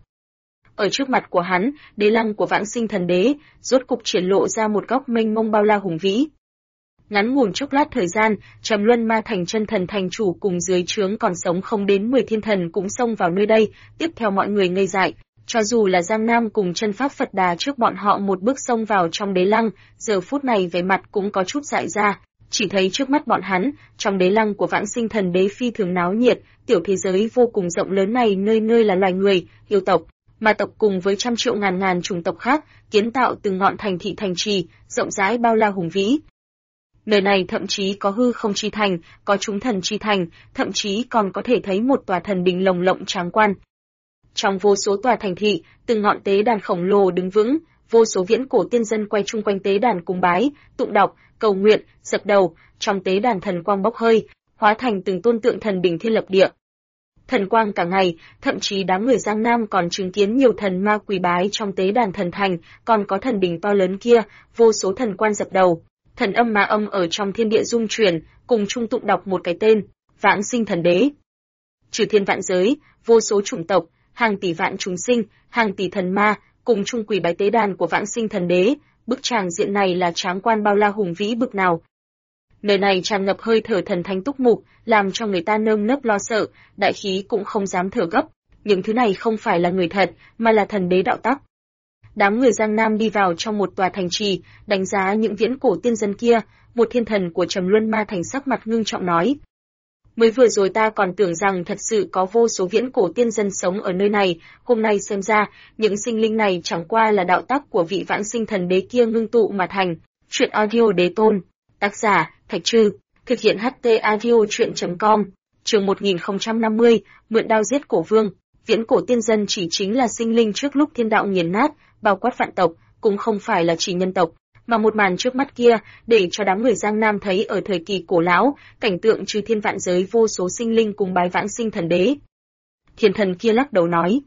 Ở trước mặt của hắn, đế lăng của Vãng Sinh Thần Đế rốt cục triển lộ ra một góc mênh mông bao la hùng vĩ. Ngắn ngủn chốc lát thời gian, Trầm Luân Ma Thành chân thần thành chủ cùng dưới trướng còn sống không đến 10 thiên thần cũng xông vào nơi đây, tiếp theo mọi người ngây dại. Cho dù là Giang Nam cùng chân pháp Phật Đà trước bọn họ một bước xông vào trong đế lăng, giờ phút này vẻ mặt cũng có chút dại ra. Chỉ thấy trước mắt bọn hắn, trong đế lăng của Vãng Sinh Thần Đế phi thường náo nhiệt, tiểu thế giới vô cùng rộng lớn này nơi nơi là loài người, yêu tộc, ma tộc cùng với trăm triệu ngàn chủng tộc khác, kiến tạo từng ngọn thành thị thành trì, rộng rãi bao la hùng vĩ. Nơi này thậm chí có hư không chi thành, có chúng thần chi thành, thậm chí còn có thể thấy một tòa thần đình lồng lộng tráng quan. Trong vô số tòa thành thị, từng ngọn tế đàn khổng lồ đứng vững, vô số viễn cổ tiên dân quay chung quanh tế đàn cung bái, tụng đọc, cầu nguyện, dập đầu, trong tế đàn thần quang bốc hơi, hóa thành từng tôn tượng thần bình thiên lập địa. Thần quang cả ngày, thậm chí đám người Giang Nam còn chứng kiến nhiều thần ma quỳ bái trong tế đàn thần thành, còn có thần đình to lớn kia, vô số thần quan dập đầu. Thần âm ma âm ở trong thiên địa rung chuyển, cùng chung tụng đọc một cái tên, Vãng Sinh Thần Đế. Trừ thiên vạn giới, vô số chủng tộc, hàng tỷ vạn chúng sinh, hàng tỷ thần ma, cùng chung quỳ bái tế đàn của Vãng Sinh Thần Đế, bức tràng diện này là tráng quan bao la hùng vĩ bực nào. Nơi này tràn ngập hơi thở thần thánh túc mục, làm cho người ta nơm nớp lo sợ, đại khí cũng không dám thở gấp. Những thứ này không phải là người thật, mà là thần đế đạo tắc. Đám người Giang Nam đi vào trong một tòa thành trì, đánh giá những viễn cổ tiên dân kia, một thiên thần của Trầm Luân Ma Thành sắc mặt ngưng trọng nói: mới vừa rồi ta còn tưởng rằng thật sự có vô số viễn cổ tiên dân sống ở nơi này, hôm nay xem ra, những sinh linh này chẳng qua là đạo tắc của vị Vãng Sinh Thần Đế kia ngưng tụ mà thành. Truyện audio đế tôn, tác giả, Thạch Trư, thực hiện HT audio truyện.com, chương 1050, mượn đao giết cổ vương. Viễn cổ tiên dân chỉ chính là sinh linh trước lúc thiên đạo nghiền nát, bao quát vạn tộc, cũng không phải là chỉ nhân tộc, mà một màn trước mắt kia, để cho đám người Giang Nam thấy ở thời kỳ cổ lão, cảnh tượng trừ thiên vạn giới vô số sinh linh cùng bái Vãng Sinh Thần Đế. Thiên thần kia lắc đầu nói: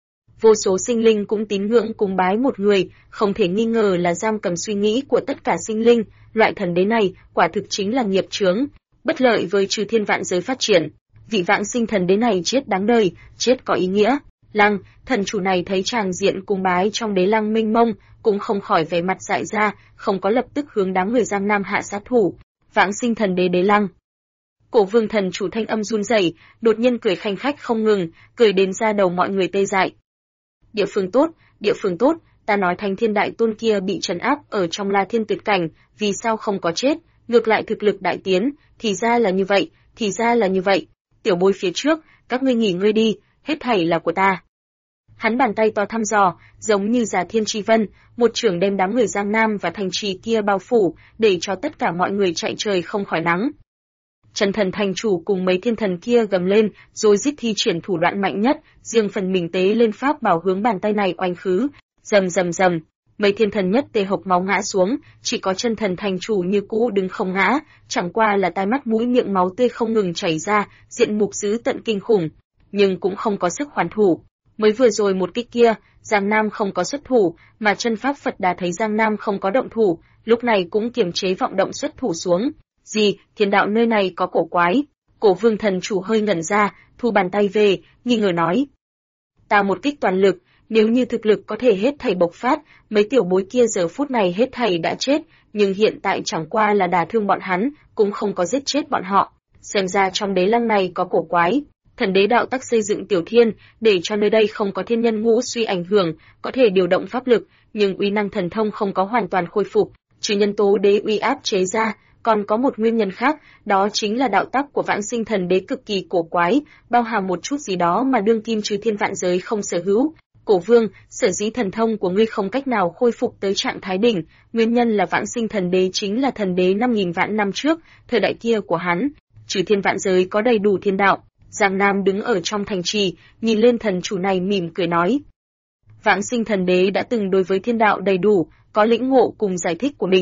vô số sinh linh cũng tín ngưỡng cùng bái một người, không thể nghi ngờ là giam cầm suy nghĩ của tất cả sinh linh, loại thần đế này quả thực chính là nghiệp chướng, bất lợi với trừ thiên vạn giới phát triển. Vị Vãng Sinh Thần Đế này chết đáng đời, chết có ý nghĩa. Lăng, thần chủ này thấy tràng diện cung bái trong đế lăng mênh mông, cũng không khỏi vẻ mặt dại ra, không có lập tức hướng đám người Giang Nam hạ sát thủ. Vãng Sinh Thần Đế đế lăng. Cổ vương thần chủ thanh âm run rẩy, đột nhiên cười khanh khách không ngừng, cười đến ra đầu mọi người tê dại. Địa phương tốt, ta nói Thánh Thiên Đại Tôn kia bị trấn áp ở trong La Thiên Tuyệt Cảnh, vì sao không có chết, ngược lại thực lực đại tiến, thì ra là như vậy, tiểu bối phía trước, các ngươi nghỉ ngơi đi, hết thảy là của ta. Hắn bàn tay to thăm dò, giống như Già Thiên Chi Vân, một chưởng đem đám người Giang Nam và thành trì kia bao phủ, để cho tất cả mọi người chạy trời không khỏi nắng. Chân thần thành chủ cùng mấy thiên thần kia gầm lên, rồi giết thi triển thủ đoạn mạnh nhất, riêng phần mình tế lên pháp bảo hướng bàn tay này oanh khứ, rầm, mấy thiên thần nhất tê hộc máu ngã xuống, chỉ có chân thần thành chủ như cũ đứng không ngã, chẳng qua là tai mắt mũi miệng máu tươi không ngừng chảy ra, diện mục dữ tận kinh khủng, nhưng cũng không có sức hoàn thủ. Mới vừa rồi một kích kia, Giang Nam không có xuất thủ, mà chân pháp Phật Đà thấy Giang Nam không có động thủ, lúc này cũng kiềm chế vọng động xuất thủ xuống. Gì, thiên đạo nơi này có cổ quái. Cổ vương thần chủ hơi ngẩn ra, thu bàn tay về, nghi ngờ nói: ta một kích toàn lực, nếu như thực lực có thể hết thảy bộc phát, mấy tiểu bối kia giờ phút này hết thảy đã chết, nhưng hiện tại chẳng qua là đả thương bọn hắn, cũng không có giết chết bọn họ. Xem ra trong đế lăng này có cổ quái. Thần đế đạo tắc xây dựng tiểu thiên, để cho nơi đây không có thiên nhân ngũ suy ảnh hưởng, có thể điều động pháp lực, nhưng uy năng thần thông không có hoàn toàn khôi phục, trừ nhân tố đế uy áp chế ra, còn có một nguyên nhân khác, đó chính là đạo tắc của Vãng Sinh Thần Đế cực kỳ cổ quái, bao hàm một chút gì đó mà đương kim trừ thiên vạn giới không sở hữu. Cổ vương, sở dĩ thần thông của ngươi không cách nào khôi phục tới trạng thái đỉnh, nguyên nhân là Vãng Sinh Thần Đế chính là thần đế 5000 vạn năm trước, thời đại kia của hắn, trừ thiên vạn giới có đầy đủ thiên đạo. Giang Nam đứng ở trong thành trì, nhìn lên thần chủ này mỉm cười nói: Vãng Sinh Thần Đế đã từng đối với thiên đạo đầy đủ, có lĩnh ngộ cùng giải thích của mình.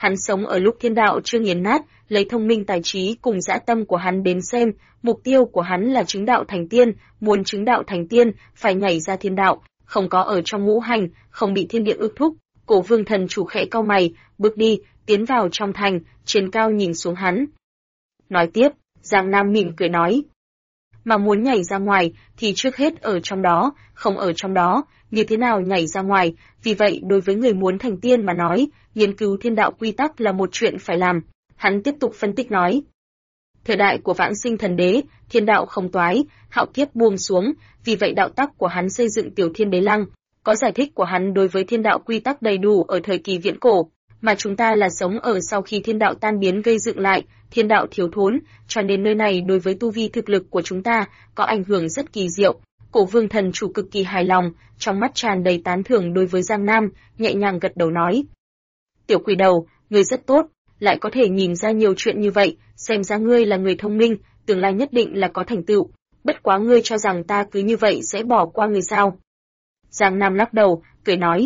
Hắn sống ở lúc thiên đạo chưa nghiền nát, lấy thông minh tài trí cùng dã tâm của hắn đến xem, mục tiêu của hắn là chứng đạo thành tiên, muốn chứng đạo thành tiên, phải nhảy ra thiên đạo, không có ở trong ngũ hành, không bị thiên địa ước thúc. Cổ Vương thần chủ khẽ cau mày, bước đi, tiến vào trong thành, trên cao nhìn xuống hắn. Nói tiếp, Giang Nam mỉm cười nói. Mà muốn nhảy ra ngoài, thì trước hết ở trong đó, không ở trong đó, như thế nào nhảy ra ngoài, vì vậy đối với người muốn thành tiên mà nói, nghiên cứu thiên đạo quy tắc là một chuyện phải làm. Hắn tiếp tục phân tích nói. Thời đại của vãng sinh thần đế, thiên đạo không toái, hạo kiếp buông xuống, vì vậy đạo tắc của hắn xây dựng tiểu thiên đế lăng. Có giải thích của hắn đối với thiên đạo quy tắc đầy đủ ở thời kỳ viễn cổ, mà chúng ta là sống ở sau khi thiên đạo tan biến gây dựng lại, thiên đạo thiếu thốn, cho nên nơi này đối với tu vi thực lực của chúng ta có ảnh hưởng rất kỳ diệu. Cổ Vương thần chủ cực kỳ hài lòng, trong mắt tràn đầy tán thưởng đối với Giang Nam, nhẹ nhàng gật đầu nói. Tiểu quỷ đầu, ngươi rất tốt, lại có thể nhìn ra nhiều chuyện như vậy, xem ra ngươi là người thông minh, tương lai nhất định là có thành tựu. Bất quá ngươi cho rằng ta cứ như vậy sẽ bỏ qua ngươi sao? Giang Nam lắc đầu, cười nói.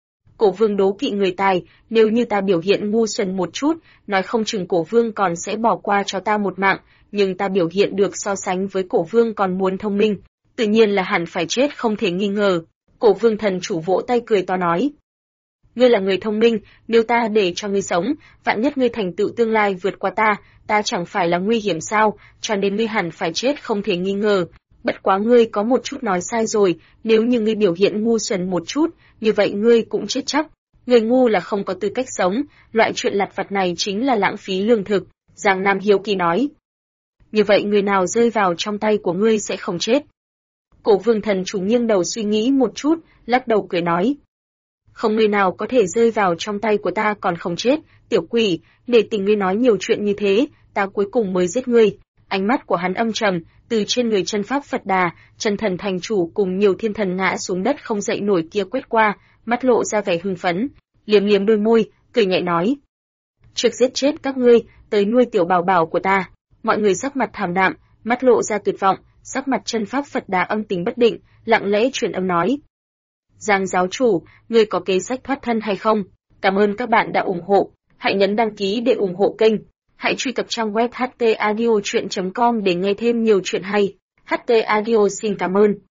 Cổ Vương đố kỵ người tài, nếu như ta biểu hiện ngu xuẩn một chút, nói không chừng Cổ Vương còn sẽ bỏ qua cho ta một mạng, nhưng ta biểu hiện được so sánh với Cổ Vương còn muốn thông minh, tự nhiên là hẳn phải chết không thể nghi ngờ. Cổ Vương thần chủ vỗ tay cười to nói. Ngươi là người thông minh, nếu ta để cho ngươi sống, vạn nhất ngươi thành tựu tương lai vượt qua ta chẳng phải là nguy hiểm sao, cho nên ngươi hẳn phải chết không thể nghi ngờ. Bất quá ngươi có một chút nói sai rồi, nếu như ngươi biểu hiện ngu xuẩn một chút, như vậy ngươi cũng chết chắc. Người ngu là không có tư cách sống, loại chuyện lặt vặt này chính là lãng phí lương thực, Giang Nam hiếu kỳ nói. Như vậy người nào rơi vào trong tay của ngươi sẽ không chết. Cổ Vương thần chủ nghiêng đầu suy nghĩ một chút, lắc đầu cười nói. Không người nào có thể rơi vào trong tay của ta còn không chết, tiểu quỷ, để tình ngươi nói nhiều chuyện như thế, ta cuối cùng mới giết ngươi. Ánh mắt của hắn âm trầm, từ trên người chân pháp Phật Đà, chân thần thành chủ cùng nhiều thiên thần ngã xuống đất không dậy nổi kia quét qua, mắt lộ ra vẻ hưng phấn, liếm liếm đôi môi, cười nhẹ nói. Trước giết chết các ngươi, tới nuôi tiểu bảo bảo của ta. Mọi người sắc mặt thảm đạm, mắt lộ ra tuyệt vọng, sắc mặt chân pháp Phật Đà âm tình bất định, lặng lẽ truyền âm nói. Giang giáo chủ, ngươi có kế sách thoát thân hay không? Cảm ơn các bạn đã ủng hộ. Hãy nhấn đăng ký để ủng hộ kênh. Hãy truy cập trang web htaudio.com để nghe thêm nhiều chuyện hay. HT Audio xin cảm ơn.